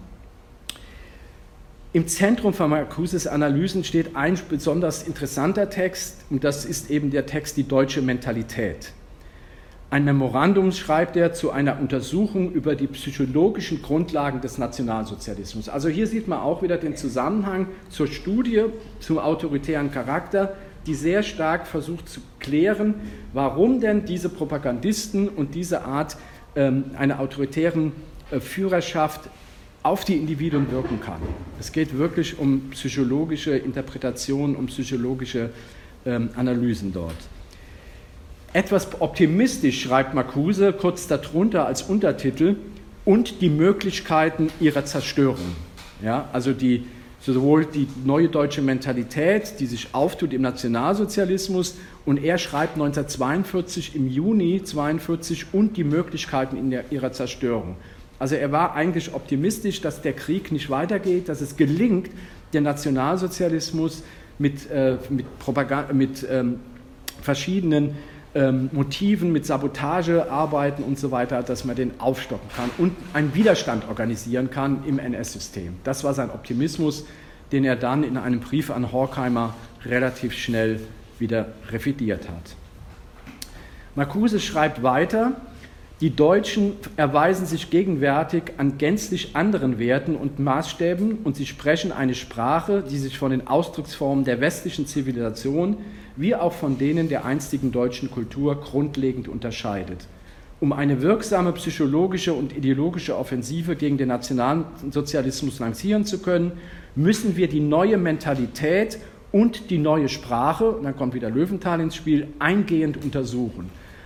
Im Zentrum von Marcuses Analysen steht ein besonders interessanter Text, und das ist eben der Text Die deutsche Mentalität. Ein Memorandum schreibt er zu einer Untersuchung über die psychologischen Grundlagen des Nationalsozialismus. Also hier sieht man auch wieder den Zusammenhang zur Studie zum autoritären Charakter, die sehr stark versucht zu klären, warum denn diese Propagandisten und diese Art ähm, einer autoritären äh, Führerschaft auf die Individuen wirken kann. Es geht wirklich um psychologische Interpretationen, um psychologische ähm, Analysen dort. Etwas optimistisch schreibt Marcuse kurz darunter als Untertitel: und die Möglichkeiten ihrer Zerstörung. Ja, also die sowohl die neue deutsche Mentalität, die sich auftut im Nationalsozialismus, und er schreibt neunzehnhundertzweiundvierzig, im Juni neunzehnhundertzweiundvierzig, und die Möglichkeiten in der, ihrer Zerstörung. Also er war eigentlich optimistisch, dass der Krieg nicht weitergeht, dass es gelingt, den Nationalsozialismus mit, äh, mit, Propaganda, mit ähm, verschiedenen ähm, Motiven, mit Sabotagearbeiten und so weiter, dass man den aufstocken kann und einen Widerstand organisieren kann im N S-System. Das war sein Optimismus, den er dann in einem Brief an Horkheimer relativ schnell wieder revidiert hat. Marcuse schreibt weiter: Die Deutschen erweisen sich gegenwärtig an gänzlich anderen Werten und Maßstäben und sie sprechen eine Sprache, die sich von den Ausdrucksformen der westlichen Zivilisation wie auch von denen der einstigen deutschen Kultur grundlegend unterscheidet. Um eine wirksame psychologische und ideologische Offensive gegen den Nationalsozialismus lancieren zu können, müssen wir die neue Mentalität und die neue Sprache, und dann kommt wieder Löwenthal ins Spiel, eingehend untersuchen.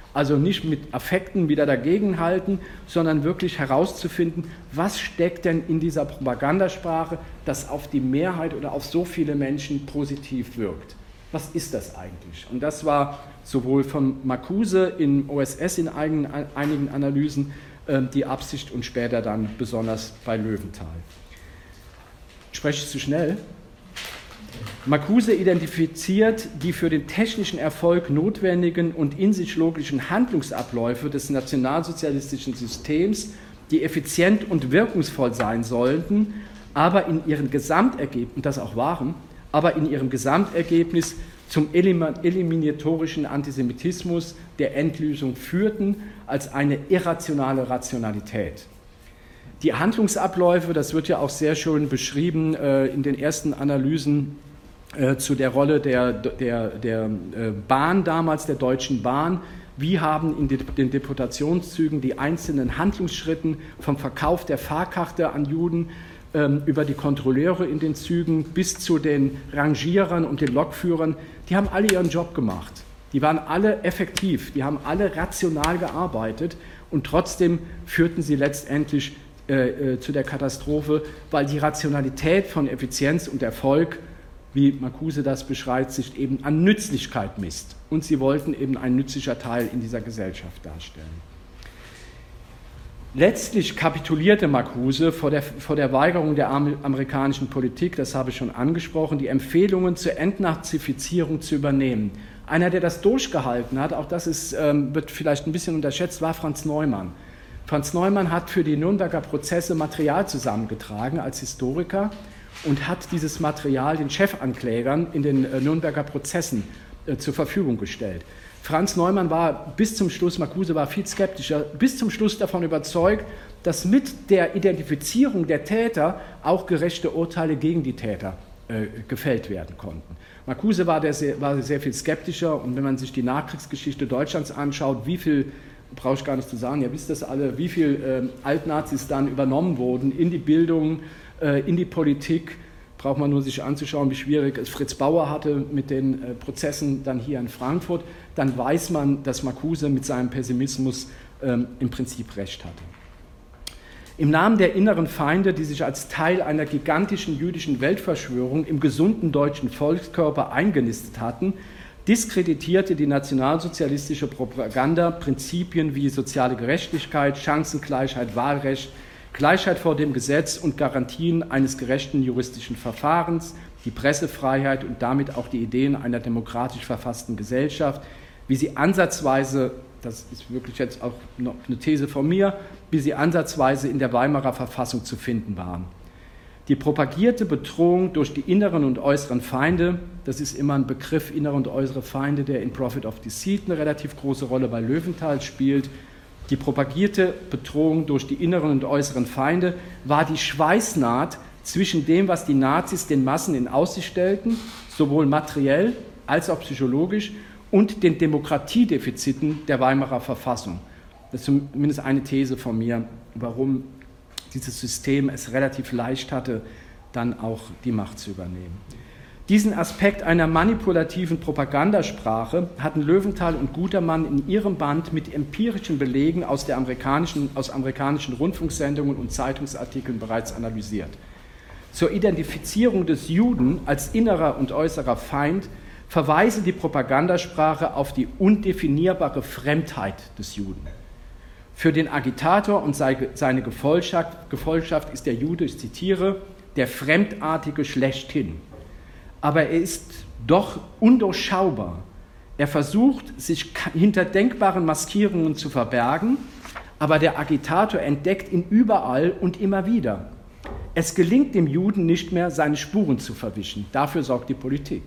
Also nicht mit Affekten wieder dagegenhalten, sondern wirklich herauszufinden, was steckt denn in dieser Propagandasprache, das auf die Mehrheit oder auf so viele Menschen positiv wirkt. Was ist das eigentlich? Und das war sowohl von Marcuse in O S S in einigen, einigen Analysen äh, die Absicht und später dann besonders bei Löwenthal. Spreche ich zu schnell? Marcuse identifiziert die für den technischen Erfolg notwendigen und in sich logischen Handlungsabläufe des nationalsozialistischen Systems, die effizient und wirkungsvoll sein sollten, aber in ihrem Gesamtergebnis, und das auch waren, aber in ihrem Gesamtergebnis zum eliminatorischen Antisemitismus der Endlösung führten, als eine irrationale Rationalität. Die Handlungsabläufe, das wird ja auch sehr schön beschrieben äh, in den ersten Analysen äh, zu der Rolle der, der, der äh, Bahn damals, der Deutschen Bahn. Wie haben in den Deportationszügen die einzelnen Handlungsschritten vom Verkauf der Fahrkarte an Juden ähm, über die Kontrolleure in den Zügen bis zu den Rangierern und den Lokführern, die haben alle ihren Job gemacht. Die waren alle effektiv, die haben alle rational gearbeitet und trotzdem führten sie letztendlich Äh, zu der Katastrophe, weil die Rationalität von Effizienz und Erfolg, wie Marcuse das beschreibt, sich eben an Nützlichkeit misst. Und sie wollten eben ein nützlicher Teil in dieser Gesellschaft darstellen. Letztlich kapitulierte Marcuse vor der, vor der Weigerung der amerikanischen Politik, das habe ich schon angesprochen, die Empfehlungen zur Entnazifizierung zu übernehmen. Einer, der das durchgehalten hat, auch das ist, ähm, wird vielleicht ein bisschen unterschätzt, war Franz Neumann. Franz Neumann hat für die Nürnberger Prozesse Material zusammengetragen als Historiker und hat dieses Material den Chefanklägern in den Nürnberger Prozessen äh, zur Verfügung gestellt. Franz Neumann war bis zum Schluss, Marcuse war viel skeptischer, bis zum Schluss davon überzeugt, dass mit der Identifizierung der Täter auch gerechte Urteile gegen die Täter äh, gefällt werden konnten. Marcuse war, der sehr, war sehr viel skeptischer und wenn man sich die Nachkriegsgeschichte Deutschlands anschaut, wie viel brauche ich gar nicht zu sagen, ihr wisst das alle, wie viel äh, Altnazis dann übernommen wurden in die Bildung, äh, in die Politik, braucht man nur sich anzuschauen, wie schwierig es Fritz Bauer hatte mit den äh, Prozessen dann hier in Frankfurt, dann weiß man, dass Marcuse mit seinem Pessimismus ähm, im Prinzip recht hatte. Im Namen der inneren Feinde, die sich als Teil einer gigantischen jüdischen Weltverschwörung im gesunden deutschen Volkskörper eingenistet hatten, diskreditierte die nationalsozialistische Propaganda Prinzipien wie soziale Gerechtigkeit, Chancengleichheit, Wahlrecht, Gleichheit vor dem Gesetz und Garantien eines gerechten juristischen Verfahrens, die Pressefreiheit und damit auch die Ideen einer demokratisch verfassten Gesellschaft, wie sie ansatzweise, das ist wirklich jetzt auch noch eine These von mir, wie sie ansatzweise in der Weimarer Verfassung zu finden waren. Die propagierte Bedrohung durch die inneren und äußeren Feinde, das ist immer ein Begriff, innere und äußere Feinde, der in Prophet of Deceit eine relativ große Rolle bei Löwenthal spielt. Die propagierte Bedrohung durch die inneren und äußeren Feinde war die Schweißnaht zwischen dem, was die Nazis den Massen in Aussicht stellten, sowohl materiell als auch psychologisch, und den Demokratiedefiziten der Weimarer Verfassung. Das ist zumindest eine These von mir, warum dieses System es relativ leicht hatte, dann auch die Macht zu übernehmen. Diesen Aspekt einer manipulativen Propagandasprache hatten Löwenthal und Gutermann in ihrem Band mit empirischen Belegen aus, der amerikanischen, aus amerikanischen Rundfunksendungen und Zeitungsartikeln bereits analysiert. Zur Identifizierung des Juden als innerer und äußerer Feind verweise die Propagandasprache auf die undefinierbare Fremdheit des Juden. Für den Agitator und seine Gefolgschaft, Gefolgschaft ist der Jude, ich zitiere, der Fremdartige schlechthin. Aber er ist doch undurchschaubar. Er versucht, sich hinter denkbaren Maskierungen zu verbergen, aber der Agitator entdeckt ihn überall und immer wieder. Es gelingt dem Juden nicht mehr, seine Spuren zu verwischen. Dafür sorgt die Politik.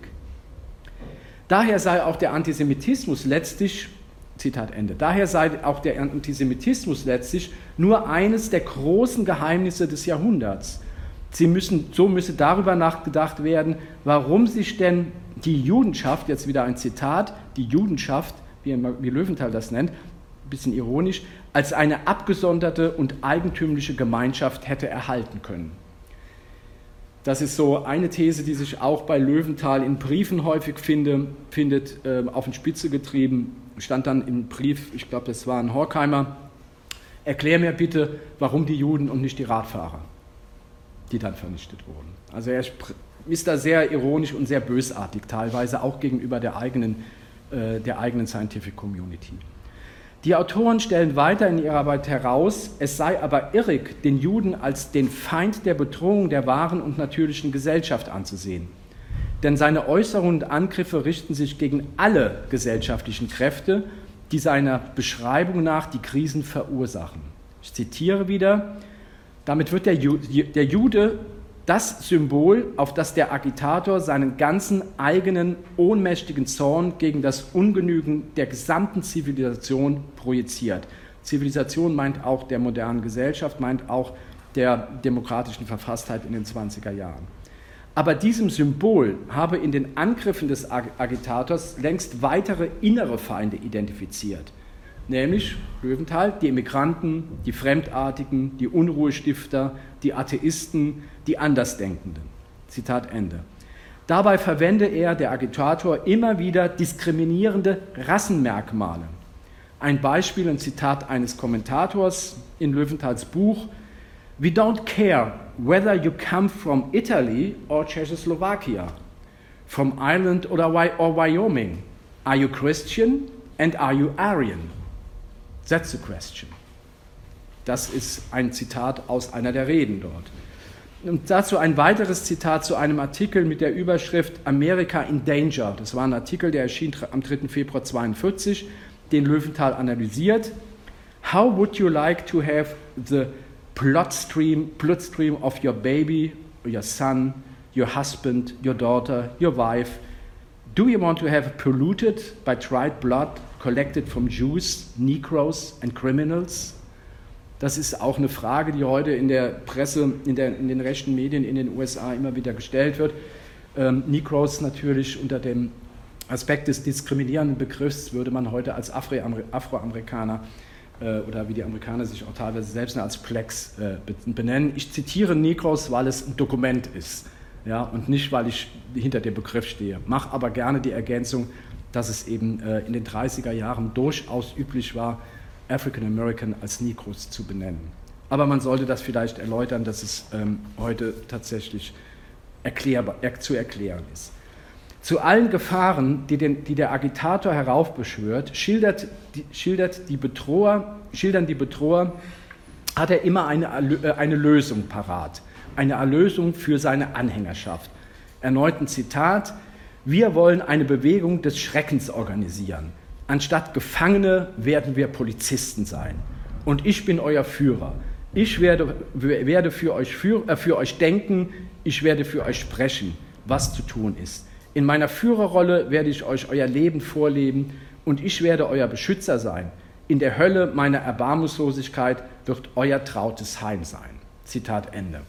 Daher sei auch der Antisemitismus letztlich Zitat Ende. Daher sei auch der Antisemitismus letztlich nur eines der großen Geheimnisse des Jahrhunderts. Sie müssen, so müsse darüber nachgedacht werden, warum sich denn die Judenschaft, jetzt wieder ein Zitat, die Judenschaft, wie, wie Löwenthal das nennt, ein bisschen ironisch, als eine abgesonderte und eigentümliche Gemeinschaft hätte erhalten können. Das ist so eine These, die sich auch bei Löwenthal in Briefen häufig finde, findet, äh, auf die Spitze getrieben. stand dann im Brief, ich glaube, das war ein Horkheimer, erklär mir bitte, warum die Juden und nicht die Radfahrer, die dann vernichtet wurden. Also er ist da sehr ironisch und sehr bösartig, teilweise auch gegenüber der eigenen, äh, der eigenen Scientific Community. Die Autoren stellen weiter in ihrer Arbeit heraus, es sei aber irrig, den Juden als den Feind der Bedrohung der wahren und natürlichen Gesellschaft anzusehen. Denn seine Äußerungen und Angriffe richten sich gegen alle gesellschaftlichen Kräfte, die seiner Beschreibung nach die Krisen verursachen. Ich zitiere wieder, damit wird der Jude das Symbol, auf das der Agitator seinen ganzen eigenen ohnmächtigen Zorn gegen das Ungenügen der gesamten Zivilisation projiziert. Zivilisation meint auch der modernen Gesellschaft, meint auch der demokratischen Verfasstheit in den zwanziger Jahren. Aber diesem Symbol habe in den Angriffen des Agitators längst weitere innere Feinde identifiziert, nämlich Löwenthal, die Immigranten, die Fremdartigen, die Unruhestifter, die Atheisten, die Andersdenkenden. Zitat Ende. Dabei verwende er, der Agitator, immer wieder diskriminierende Rassenmerkmale. Ein Beispiel, ein Zitat eines Kommentators in Löwenthals Buch: We don't care whether you come from Italy or Czechoslovakia, from Ireland or Wyoming. Are you Christian and are you Aryan? That's the question. Das ist ein Zitat aus einer der Reden dort. Und dazu ein weiteres Zitat zu einem Artikel mit der Überschrift America in Danger. Das war ein Artikel, der erschien am dritten Februar zweiundvierzig, den Löwenthal analysiert. How would you like to have the bloodstream, bloodstream of your baby, your son, your husband, your daughter, your wife? Do you want to have it polluted by dried blood collected from Jews, Negroes and criminals? Das ist auch eine Frage, die heute in der Presse, in, der, in den rechten Medien in den U S A immer wieder gestellt wird. Ähm, Negroes natürlich unter dem Aspekt des diskriminierenden Begriffs würde man heute als Afroamerikaner äh, oder wie die Amerikaner sich auch teilweise selbst als Blacks äh, benennen. Ich zitiere Negroes, weil es ein Dokument ist, ja, und nicht, weil ich hinter dem Begriff stehe. Mache aber gerne die Ergänzung, dass es eben äh, in den dreißiger Jahren durchaus üblich war, African American als Negros zu benennen. Aber man sollte das vielleicht erläutern, dass es ähm, heute tatsächlich erklärbar, er, zu erklären ist. Zu allen Gefahren, die, den, die der Agitator heraufbeschwört, schildert die, schildert die Bedroher, schildern die Bedroher, hat er immer eine, eine Lösung parat, eine Erlösung für seine Anhängerschaft. Erneut ein Zitat: Wir wollen eine Bewegung des Schreckens organisieren. Anstatt Gefangene werden wir Polizisten sein. Und ich bin euer Führer. Ich werde, werde für, euch für, äh, für euch denken, ich werde für euch sprechen, was zu tun ist. In meiner Führerrolle werde ich euch euer Leben vorleben und ich werde euer Beschützer sein. In der Hölle meiner Erbarmungslosigkeit wird euer trautes Heim sein. Zitat Ende.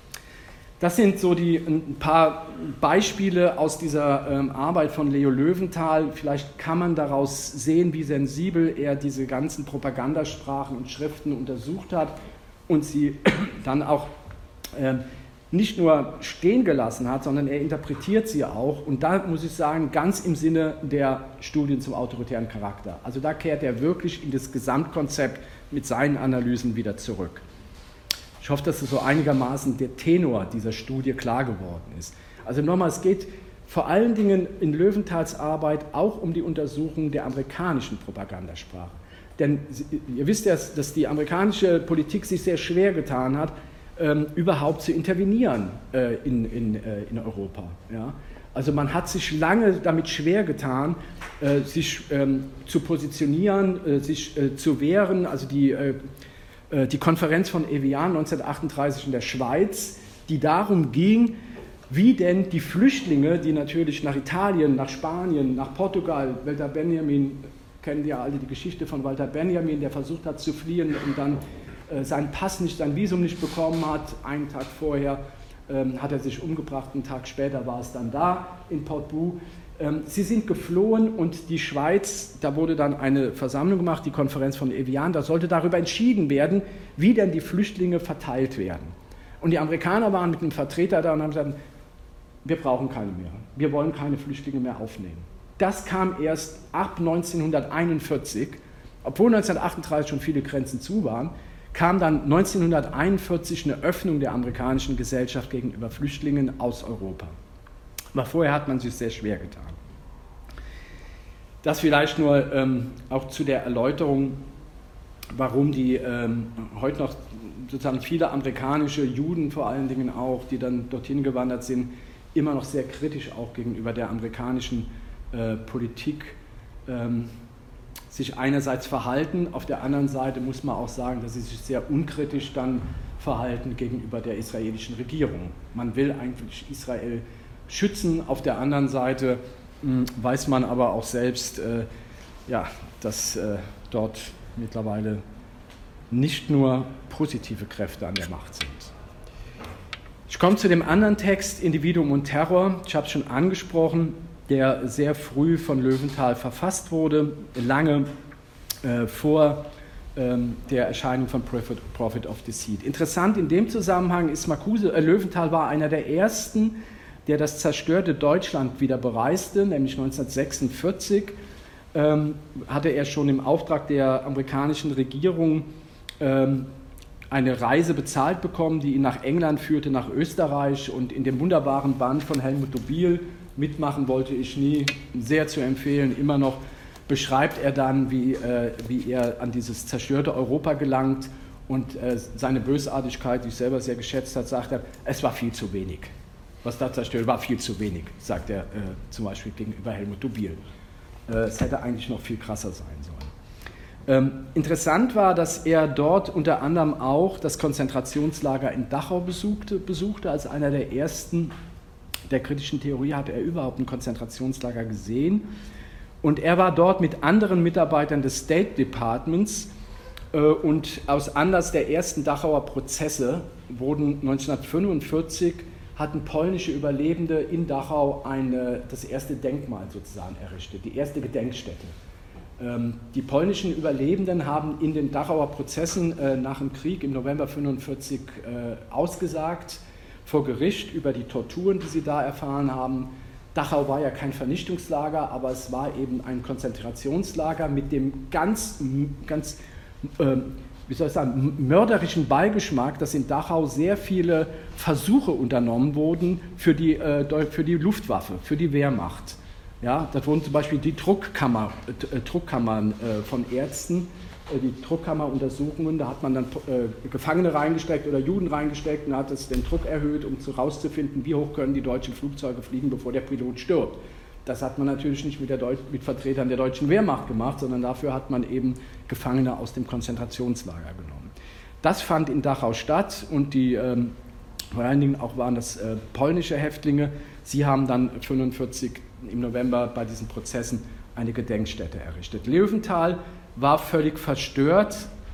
Das sind so die, ein paar Beispiele aus dieser ähm, Arbeit von Leo Löwenthal. Vielleicht kann man daraus sehen, wie sensibel er diese ganzen Propagandasprachen und Schriften untersucht hat und sie dann auch äh, nicht nur stehen gelassen hat, sondern er interpretiert sie auch. Und da muss ich sagen, ganz im Sinne der Studien zum autoritären Charakter. Also da kehrt er wirklich in das Gesamtkonzept mit seinen Analysen wieder zurück. Ich hoffe, dass es so einigermaßen der Tenor dieser Studie klar geworden ist. Also nochmal, es geht vor allen Dingen in Löwenthals Arbeit auch um die Untersuchung der amerikanischen Propagandasprache. Denn ihr wisst ja, dass die amerikanische Politik sich sehr schwer getan hat, ähm, überhaupt zu intervenieren äh, in, in, äh, in Europa. Ja? Also man hat sich lange damit schwer getan, äh, sich ähm, zu positionieren, äh, sich äh, zu wehren. Also die äh, Die Konferenz von Evian neunzehnhundertachtunddreißig in der Schweiz, die darum ging, wie denn die Flüchtlinge, die natürlich nach Italien, nach Spanien, nach Portugal, Walter Benjamin, kennen ja alle die Geschichte von Walter Benjamin, der versucht hat zu fliehen und dann äh, seinen Pass nicht, sein Visum nicht bekommen hat. Einen Tag vorher ähm, hat er sich umgebracht, einen Tag später war es dann da in Portbou. Sie sind geflohen und die Schweiz, da wurde dann eine Versammlung gemacht, die Konferenz von Evian, da sollte darüber entschieden werden, wie denn die Flüchtlinge verteilt werden. Und die Amerikaner waren mit einem Vertreter da und haben gesagt, wir brauchen keine mehr, wir wollen keine Flüchtlinge mehr aufnehmen. das kam erst ab neunzehnhunderteinundvierzig, obwohl neunzehnhundertachtunddreißig schon viele Grenzen zu waren, kam dann neunzehnhunderteinundvierzig eine Öffnung der amerikanischen Gesellschaft gegenüber Flüchtlingen aus Europa. Aber vorher hat man sich sehr schwer getan. Das vielleicht nur ähm, auch zu der Erläuterung, warum die ähm, heute noch sozusagen viele amerikanische Juden vor allen Dingen auch, die dann dorthin gewandert sind, immer noch sehr kritisch auch gegenüber der amerikanischen äh, Politik ähm, sich einerseits verhalten, auf der anderen Seite muss man auch sagen, dass sie sich sehr unkritisch dann verhalten gegenüber der israelischen Regierung. Man will eigentlich Israel schützen, auf der anderen Seite mh, weiß man aber auch selbst, äh, ja, dass äh, dort mittlerweile nicht nur positive Kräfte an der Macht sind. Ich komme zu dem anderen Text, Individuum und Terror. Ich habe es schon angesprochen, der sehr früh von Löwenthal verfasst wurde, lange äh, vor ähm, der Erscheinung von Prophet, Prophet of Deceit. Interessant in dem Zusammenhang ist, Marcuse, äh, Löwenthal war einer der ersten, der das zerstörte Deutschland wieder bereiste, nämlich neunzehnhundertsechsundvierzig ähm, hatte er schon im Auftrag der amerikanischen Regierung ähm, eine Reise bezahlt bekommen, die ihn nach England führte, nach Österreich, und in dem wunderbaren Band von Helmut Dobil, Mitmachen wollte ich nie, sehr zu empfehlen, immer noch, beschreibt er dann, wie, äh, wie er an dieses zerstörte Europa gelangt und äh, seine Bösartigkeit, die ich selber sehr geschätzt hat, sagt er, es war viel zu wenig. Was da zerstört, war viel zu wenig, sagt er äh, zum Beispiel gegenüber Helmut Dobil. Äh, es hätte eigentlich noch viel krasser sein sollen. Ähm, interessant war, dass er dort unter anderem auch das Konzentrationslager in Dachau besuchte, besuchte. Als einer der ersten der kritischen Theorie hatte er überhaupt ein Konzentrationslager gesehen. Und er war dort mit anderen Mitarbeitern des State Departments äh, und aus Anlass der ersten Dachauer Prozesse wurden neunzehnhundertfünfundvierzig hatten polnische Überlebende in Dachau eine, das erste Denkmal sozusagen errichtet, die erste Gedenkstätte. Ähm, die polnischen Überlebenden haben in den Dachauer Prozessen äh, nach dem Krieg im November neunzehnhundertfünfundvierzig äh, ausgesagt vor Gericht über die Torturen, die sie da erfahren haben. Dachau war ja kein Vernichtungslager, aber es war eben ein Konzentrationslager mit dem ganz, ganz äh, wie soll ich sagen, mörderischen Beigeschmack, dass in Dachau sehr viele Versuche unternommen wurden für die, äh, für die Luftwaffe, für die Wehrmacht. Ja, da wurden zum Beispiel die Druckkammer, äh, Druckkammern äh, von Ärzten, äh, die Druckkammeruntersuchungen, da hat man dann äh, Gefangene reingesteckt oder Juden reingesteckt und hat es den Druck erhöht, um herauszufinden, wie hoch können die deutschen Flugzeuge fliegen, bevor der Pilot stirbt. Das hat man natürlich nicht mit, der Deut- mit Vertretern der deutschen Wehrmacht gemacht, sondern dafür hat man eben Gefangene aus dem Konzentrationslager genommen. Das fand in Dachau statt und die, ähm, vor allen Dingen auch waren das äh, polnische Häftlinge. Sie haben dann neunzehnhundertfünfundvierzig im November bei diesen Prozessen eine Gedenkstätte errichtet. Löwenthal war völlig verstört,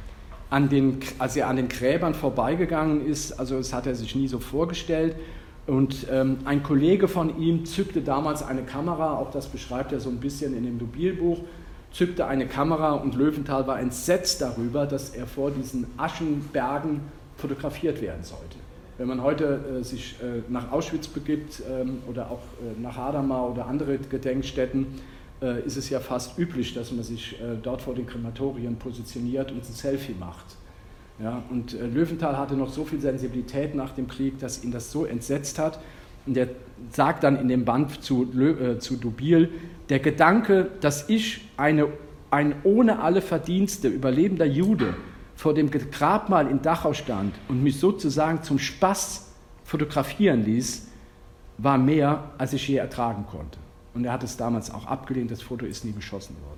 an den, als er an den Gräbern vorbeigegangen ist. Also das hat er sich nie so vorgestellt. Und ähm, ein Kollege von ihm zückte damals eine Kamera, auch das beschreibt er so ein bisschen in dem Dobil-Buch, zückte eine Kamera und Löwenthal war entsetzt darüber, dass er vor diesen Aschenbergen fotografiert werden sollte. Wenn man heute äh, sich äh, nach Auschwitz begibt ähm, oder auch äh, nach Hadamar oder andere Gedenkstätten, äh, ist es ja fast üblich, dass man sich äh, dort vor den Krematorien positioniert und ein Selfie macht. Ja, und äh, Löwenthal hatte noch so viel Sensibilität nach dem Krieg, dass ihn das so entsetzt hat. Und er sagt dann in dem Band zu, äh, zu Dobil, der Gedanke, dass ich eine, ein ohne alle Verdienste überlebender Jude vor dem Grabmal in Dachau stand und mich sozusagen zum Spaß fotografieren ließ, war mehr, als ich je ertragen konnte. Und er hat es damals auch abgelehnt, das Foto ist nie geschossen worden.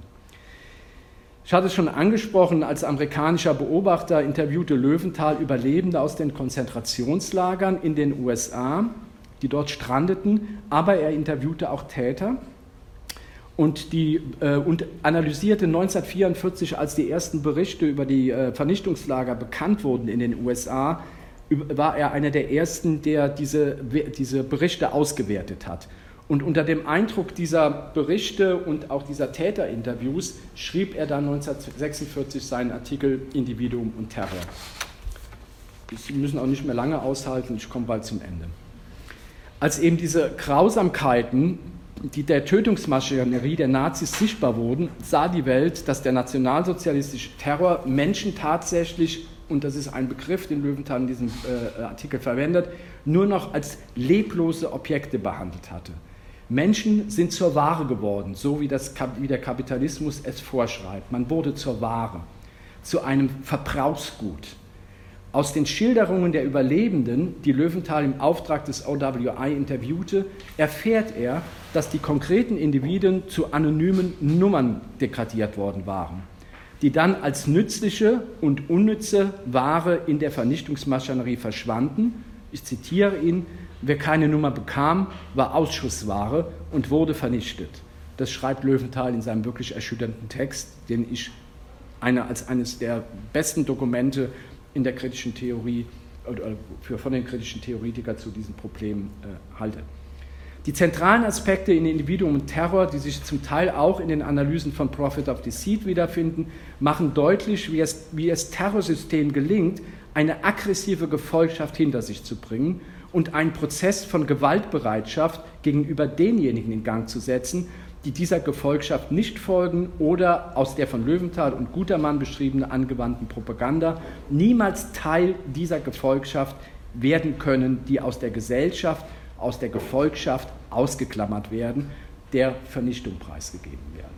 Ich hatte es schon angesprochen, als amerikanischer Beobachter interviewte Löwenthal Überlebende aus den Konzentrationslagern in den U S A, die dort strandeten, aber er interviewte auch Täter und, die, äh, und analysierte neunzehnhundertvierundvierzig, als die ersten Berichte über die äh, Vernichtungslager bekannt wurden in den U S A, war er einer der ersten, der diese, diese Berichte ausgewertet hat. Und unter dem Eindruck dieser Berichte und auch dieser Täterinterviews schrieb er dann neunzehnhundertsechsundvierzig seinen Artikel Individuum und Terror. Sie müssen auch nicht mehr lange aushalten, ich komme bald zum Ende. Als eben diese Grausamkeiten die der Tötungsmaschinerie der Nazis sichtbar wurden, sah die Welt, dass der nationalsozialistische Terror Menschen tatsächlich, und das ist ein Begriff, den Löwenthal in diesem äh, Artikel verwendet, nur noch als leblose Objekte behandelt hatte. Menschen sind zur Ware geworden, so wie, das, wie der Kapitalismus es vorschreibt. Man wurde zur Ware, zu einem Verbrauchsgut. Aus den Schilderungen der Überlebenden, die Löwenthal im Auftrag des O W I interviewte, erfährt er, dass die konkreten Individuen zu anonymen Nummern degradiert worden waren, die dann als nützliche und unnütze Ware in der Vernichtungsmaschinerie verschwanden. Ich zitiere ihn: Wer keine Nummer bekam, war Ausschussware und wurde vernichtet. Das schreibt Löwenthal in seinem wirklich erschütternden Text, den ich eine, als eines der besten Dokumente in der kritischen Theorie oder für, von den kritischen Theoretikern zu diesem Problem äh, halte. Die zentralen Aspekte in Individuum und Terror, die sich zum Teil auch in den Analysen von Prophet of Deceit wiederfinden, machen deutlich, wie es, wie es Terrorsystem gelingt, eine aggressive Gefolgschaft hinter sich zu bringen und einen Prozess von Gewaltbereitschaft gegenüber denjenigen in Gang zu setzen, die dieser Gefolgschaft nicht folgen oder aus der von Löwenthal und Gutermann beschriebenen angewandten Propaganda niemals Teil dieser Gefolgschaft werden können, die aus der Gesellschaft, aus der Gefolgschaft ausgeklammert werden, der Vernichtung preisgegeben werden.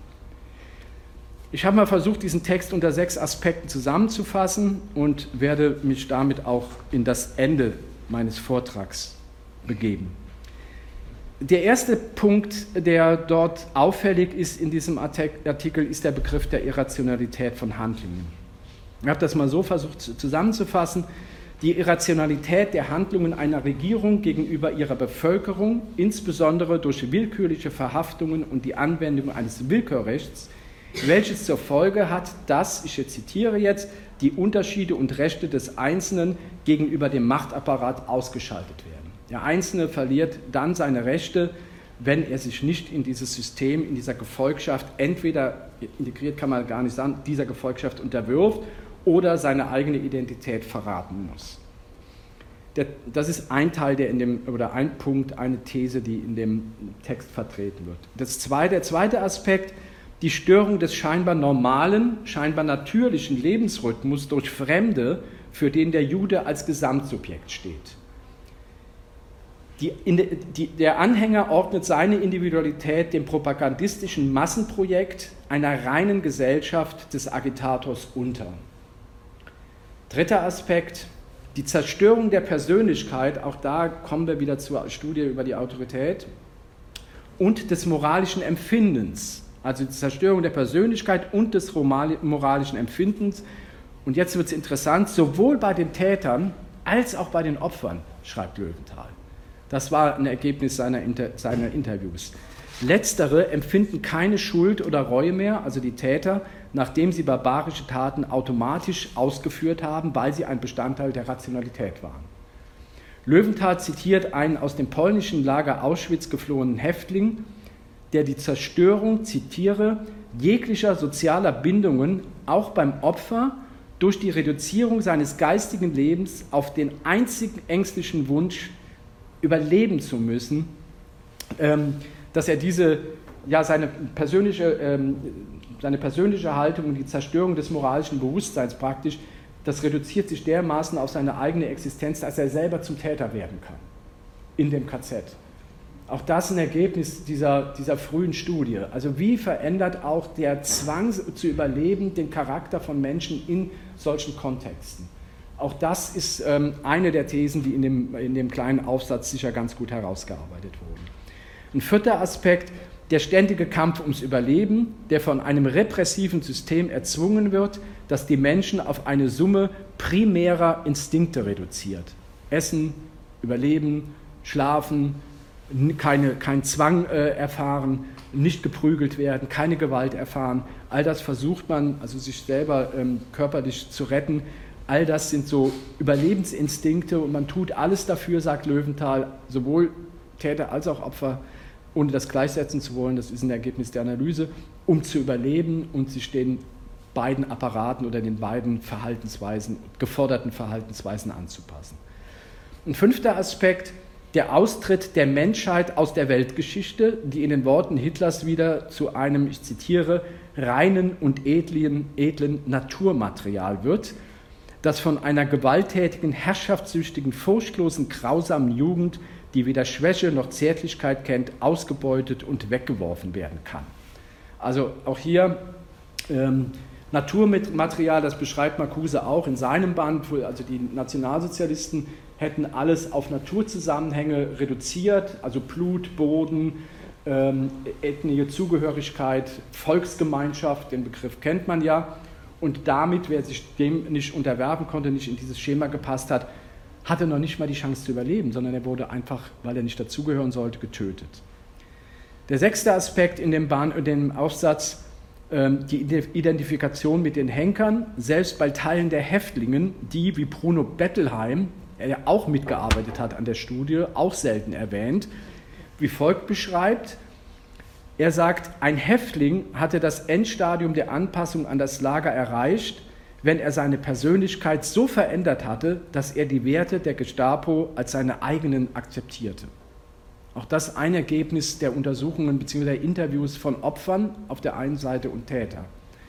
Ich habe mal versucht, diesen Text unter sechs Aspekten zusammenzufassen und werde mich damit auch in das Ende meines Vortrags begeben. Der erste Punkt, der dort auffällig ist in diesem Artikel, ist der Begriff der Irrationalität von Handlungen. Ich habe das mal so versucht zusammenzufassen: Die Irrationalität der Handlungen einer Regierung gegenüber ihrer Bevölkerung, insbesondere durch willkürliche Verhaftungen und die Anwendung eines Willkürrechts, welches zur Folge hat, dass, ich zitiere jetzt, die Unterschiede und Rechte des Einzelnen gegenüber dem Machtapparat ausgeschaltet werden. Der Einzelne verliert dann seine Rechte, wenn er sich nicht in dieses System, in dieser Gefolgschaft, entweder integriert kann man gar nicht sagen, dieser Gefolgschaft unterwirft oder seine eigene Identität verraten muss. Der, das ist ein Teil, der in dem, oder ein Punkt, eine These, die in dem Text vertreten wird. Das zweite, der zweite Aspekt: Die Störung des scheinbar normalen, scheinbar natürlichen Lebensrhythmus durch Fremde, für den der Jude als Gesamtsubjekt steht. Die, die, der Anhänger ordnet seine Individualität dem propagandistischen Massenprojekt einer reinen Gesellschaft des Agitators unter. Dritter Aspekt: Die Zerstörung der Persönlichkeit, auch da kommen wir wieder zur Studie über die Autorität, und des moralischen Empfindens, also die Zerstörung der Persönlichkeit und des moralischen Empfindens. Und jetzt wird es interessant, sowohl bei den Tätern als auch bei den Opfern, schreibt Löwenthal. Das war ein Ergebnis seiner, Inter, seiner Interviews. Letztere empfinden keine Schuld oder Reue mehr, also die Täter, nachdem sie barbarische Taten automatisch ausgeführt haben, weil sie ein Bestandteil der Rationalität waren. Löwenthal zitiert einen aus dem polnischen Lager Auschwitz geflohenen Häftling, der die Zerstörung, zitiere, jeglicher sozialer Bindungen, auch beim Opfer, durch die Reduzierung seines geistigen Lebens auf den einzigen ängstlichen Wunsch, überleben zu müssen, ähm, dass er diese, ja, seine persönliche, ähm, seine persönliche Haltung und die Zerstörung des moralischen Bewusstseins praktisch, das reduziert sich dermaßen auf seine eigene Existenz, dass er selber zum Täter werden kann, in dem K Z. Auch das ein Ergebnis dieser, dieser frühen Studie. Also wie verändert auch der Zwang zu überleben den Charakter von Menschen in solchen Kontexten? Auch das ist ähm, eine der Thesen, die in dem, in dem kleinen Aufsatz sicher ganz gut herausgearbeitet wurden. Ein vierter Aspekt: Der ständige Kampf ums Überleben, der von einem repressiven System erzwungen wird, das die Menschen auf eine Summe primärer Instinkte reduziert. Essen, Überleben, Schlafen, keine, kein Zwang äh, erfahren, nicht geprügelt werden, keine Gewalt erfahren. All das versucht man, also sich selber ähm, körperlich zu retten. All das sind so Überlebensinstinkte und man tut alles dafür, sagt Löwenthal, sowohl Täter als auch Opfer, ohne das gleichsetzen zu wollen, das ist ein Ergebnis der Analyse, um zu überleben und sich den beiden Apparaten oder den beiden Verhaltensweisen, geforderten Verhaltensweisen anzupassen. Ein fünfter Aspekt: der Austritt der Menschheit aus der Weltgeschichte, die in den Worten Hitlers wieder zu einem, ich zitiere, reinen und edlen, edlen Naturmaterial wird, das von einer gewalttätigen, herrschaftssüchtigen, furchtlosen, grausamen Jugend, die weder Schwäche noch Zärtlichkeit kennt, ausgebeutet und weggeworfen werden kann. Also auch hier ähm, Naturmaterial, das beschreibt Marcuse auch in seinem Band, also die Nationalsozialisten hätten alles auf Naturzusammenhänge reduziert, also Blut, Boden, ähm, ethnische Zugehörigkeit, Volksgemeinschaft, den Begriff kennt man ja, und damit, wer sich dem nicht unterwerfen konnte, nicht in dieses Schema gepasst hat, hatte noch nicht mal die Chance zu überleben, sondern er wurde einfach, weil er nicht dazugehören sollte, getötet. Der sechste Aspekt in dem, Bahn, in dem Aufsatz, ähm, die Identifikation mit den Henkern, selbst bei Teilen der Häftlingen, die, wie Bruno Bettelheim, er auch mitgearbeitet hat an der Studie, auch selten erwähnt, wie folgt beschreibt. Er sagt, ein Häftling hatte das Endstadium der Anpassung an das Lager erreicht, wenn er seine Persönlichkeit so verändert hatte, dass er die Werte der Gestapo als seine eigenen akzeptierte. Auch das ein Ergebnis der Untersuchungen bzw. der Interviews von Opfern auf der einen Seite und Täter.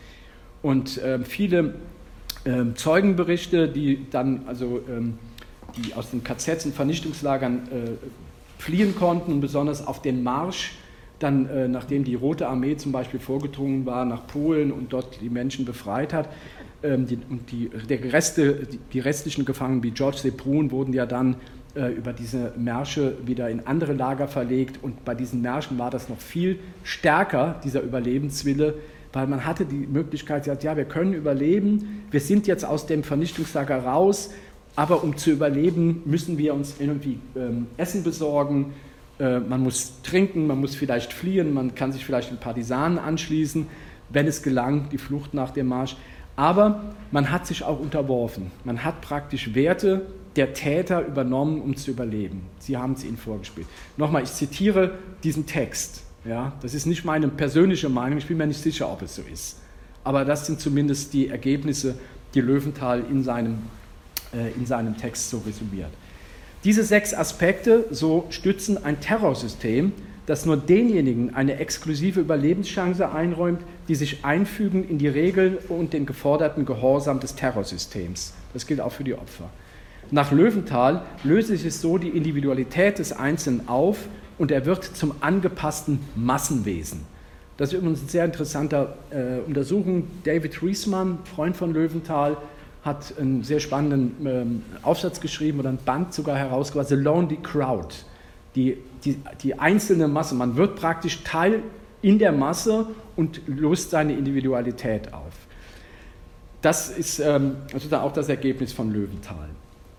Und äh, viele äh, Zeugenberichte, die dann also ähm, die aus den K Zs und Vernichtungslagern äh, fliehen konnten und besonders auf den Marsch, dann äh, nachdem die Rote Armee zum Beispiel vorgedrungen war nach Polen und dort die Menschen befreit hat, ähm, die, und die, der Reste, die, die restlichen Gefangenen wie George Seprun wurden ja dann äh, über diese Märsche wieder in andere Lager verlegt, und bei diesen Märschen war das noch viel stärker, dieser Überlebenswille, weil man hatte die Möglichkeit, gesagt, ja, wir können überleben, wir sind jetzt aus dem Vernichtungslager raus, aber um zu überleben, müssen wir uns irgendwie ähm, Essen besorgen, äh, man muss trinken, man muss vielleicht fliehen, man kann sich vielleicht den Partisanen anschließen, wenn es gelang, die Flucht nach dem Marsch. Aber man hat sich auch unterworfen. Man hat praktisch Werte der Täter übernommen, um zu überleben. Sie haben es ihnen vorgespielt. Nochmal, ich zitiere diesen Text. Ja, das ist nicht meine persönliche Meinung, ich bin mir nicht sicher, ob es so ist. Aber das sind zumindest die Ergebnisse, die Löwenthal in seinem in seinem Text so resümiert. Diese sechs Aspekte so stützen ein Terrorsystem, das nur denjenigen eine exklusive Überlebenschance einräumt, die sich einfügen in die Regeln und den geforderten Gehorsam des Terrorsystems. Das gilt auch für die Opfer. Nach Löwenthal löse sich so die Individualität des Einzelnen auf und er wird zum angepassten Massenwesen. Das ist übrigens eine sehr interessante äh, Untersuchung. David Riesman, Freund von Löwenthal, hat einen sehr spannenden ähm, Aufsatz geschrieben oder ein Band sogar herausgebracht, The Lonely Crowd, die, die, die einzelne Masse. Man wird praktisch Teil in der Masse und löst seine Individualität auf. Das ist ähm, also da auch das Ergebnis von Löwenthal.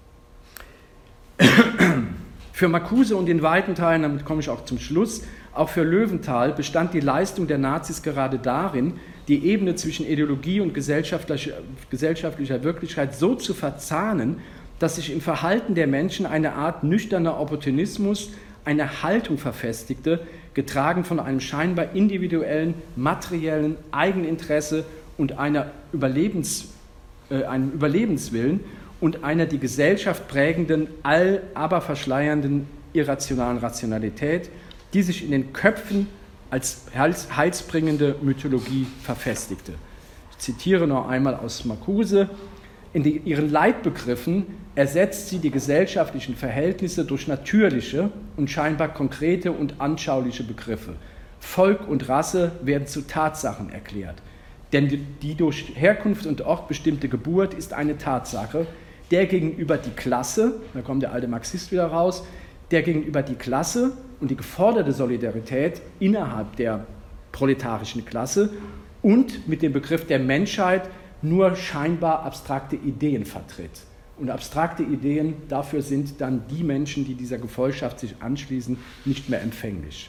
Für Marcuse und in weiten Teilen, damit komme ich auch zum Schluss, auch für Löwenthal bestand die Leistung der Nazis gerade darin, die Ebene zwischen Ideologie und gesellschaftlicher, gesellschaftlicher Wirklichkeit so zu verzahnen, dass sich im Verhalten der Menschen eine Art nüchterner Opportunismus, eine Haltung verfestigte, getragen von einem scheinbar individuellen, materiellen Eigeninteresse und einer Überlebens, äh, einem Überlebenswillen und einer die Gesellschaft prägenden, all aber verschleiernden irrationalen Rationalität, die sich in den Köpfen als heilsbringende Mythologie verfestigte. Ich zitiere noch einmal aus Marcuse. In die, ihren Leitbegriffen ersetzt sie die gesellschaftlichen Verhältnisse durch natürliche und scheinbar konkrete und anschauliche Begriffe. Volk und Rasse werden zu Tatsachen erklärt. Denn die, die durch Herkunft und Ort bestimmte Geburt ist eine Tatsache, der gegenüber die Klasse, da kommt der alte Marxist wieder raus, der gegenüber die Klasse und die geforderte Solidarität innerhalb der proletarischen Klasse und mit dem Begriff der Menschheit nur scheinbar abstrakte Ideen vertritt. Und abstrakte Ideen, dafür sind dann die Menschen, die dieser Gefolgschaft sich anschließen, nicht mehr empfänglich.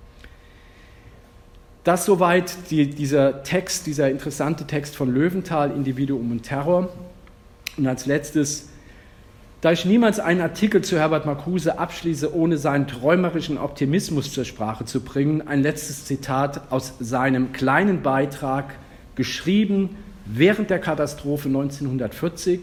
Das soweit die, dieser Text, dieser interessante Text von Löwenthal, Individuum und Terror. Und als letztes, da ich niemals einen Artikel zu Herbert Marcuse abschließe, ohne seinen träumerischen Optimismus zur Sprache zu bringen, ein letztes Zitat aus seinem kleinen Beitrag, geschrieben während der Katastrophe neunzehnhundertvierzig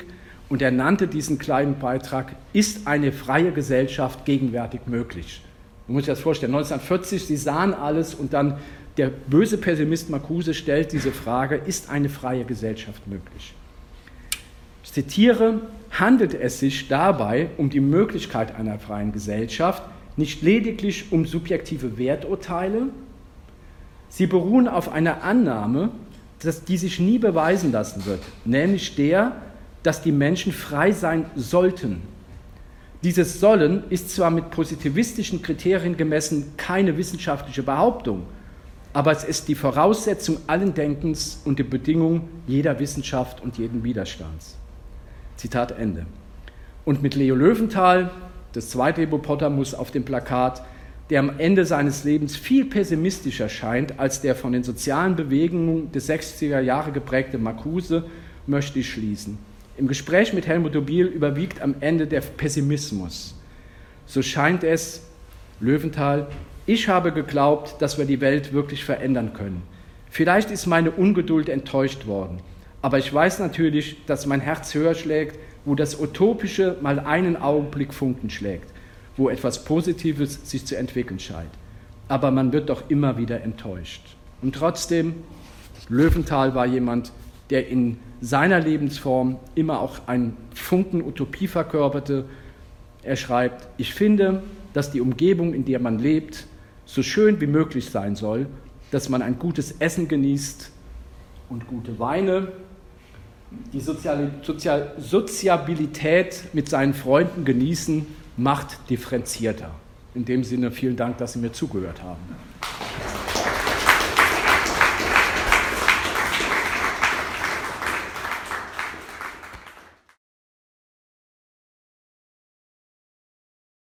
Und er nannte diesen kleinen Beitrag, ist eine freie Gesellschaft gegenwärtig möglich? Man muss sich das vorstellen, neunzehnhundertvierzig, Sie sahen alles und dann der böse Pessimist Marcuse stellt diese Frage, ist eine freie Gesellschaft möglich? Ich zitiere, handelt es sich dabei um die Möglichkeit einer freien Gesellschaft, nicht lediglich um subjektive Werturteile, sie beruhen auf einer Annahme, dass die sich nie beweisen lassen wird, nämlich der, dass die Menschen frei sein sollten. Dieses Sollen ist zwar mit positivistischen Kriterien gemessen keine wissenschaftliche Behauptung, aber es ist die Voraussetzung allen Denkens und die Bedingung jeder Wissenschaft und jeden Widerstands. Zitat Ende. Und mit Leo Löwenthal, das zweite Hippopotamus auf dem Plakat, der am Ende seines Lebens viel pessimistischer scheint als der von den sozialen Bewegungen des sechziger Jahre geprägte Marcuse, möchte ich schließen. Im Gespräch mit Helmut Dobil überwiegt am Ende der Pessimismus. So scheint es, Löwenthal, ich habe geglaubt, dass wir die Welt wirklich verändern können. Vielleicht ist meine Ungeduld enttäuscht worden, aber ich weiß natürlich, dass mein Herz höher schlägt, wo das Utopische mal einen Augenblick Funken schlägt, wo etwas Positives sich zu entwickeln scheint. Aber man wird doch immer wieder enttäuscht. Und trotzdem, Löwenthal war jemand, der in seiner Lebensform immer auch einen Funken Utopie verkörperte. Er schreibt, ich finde, dass die Umgebung, in der man lebt, so schön wie möglich sein soll, dass man ein gutes Essen genießt und gute Weine, die Sozial- Sozial- Soziabilität mit seinen Freunden genießen, macht differenzierter. In dem Sinne vielen Dank, dass Sie mir zugehört haben.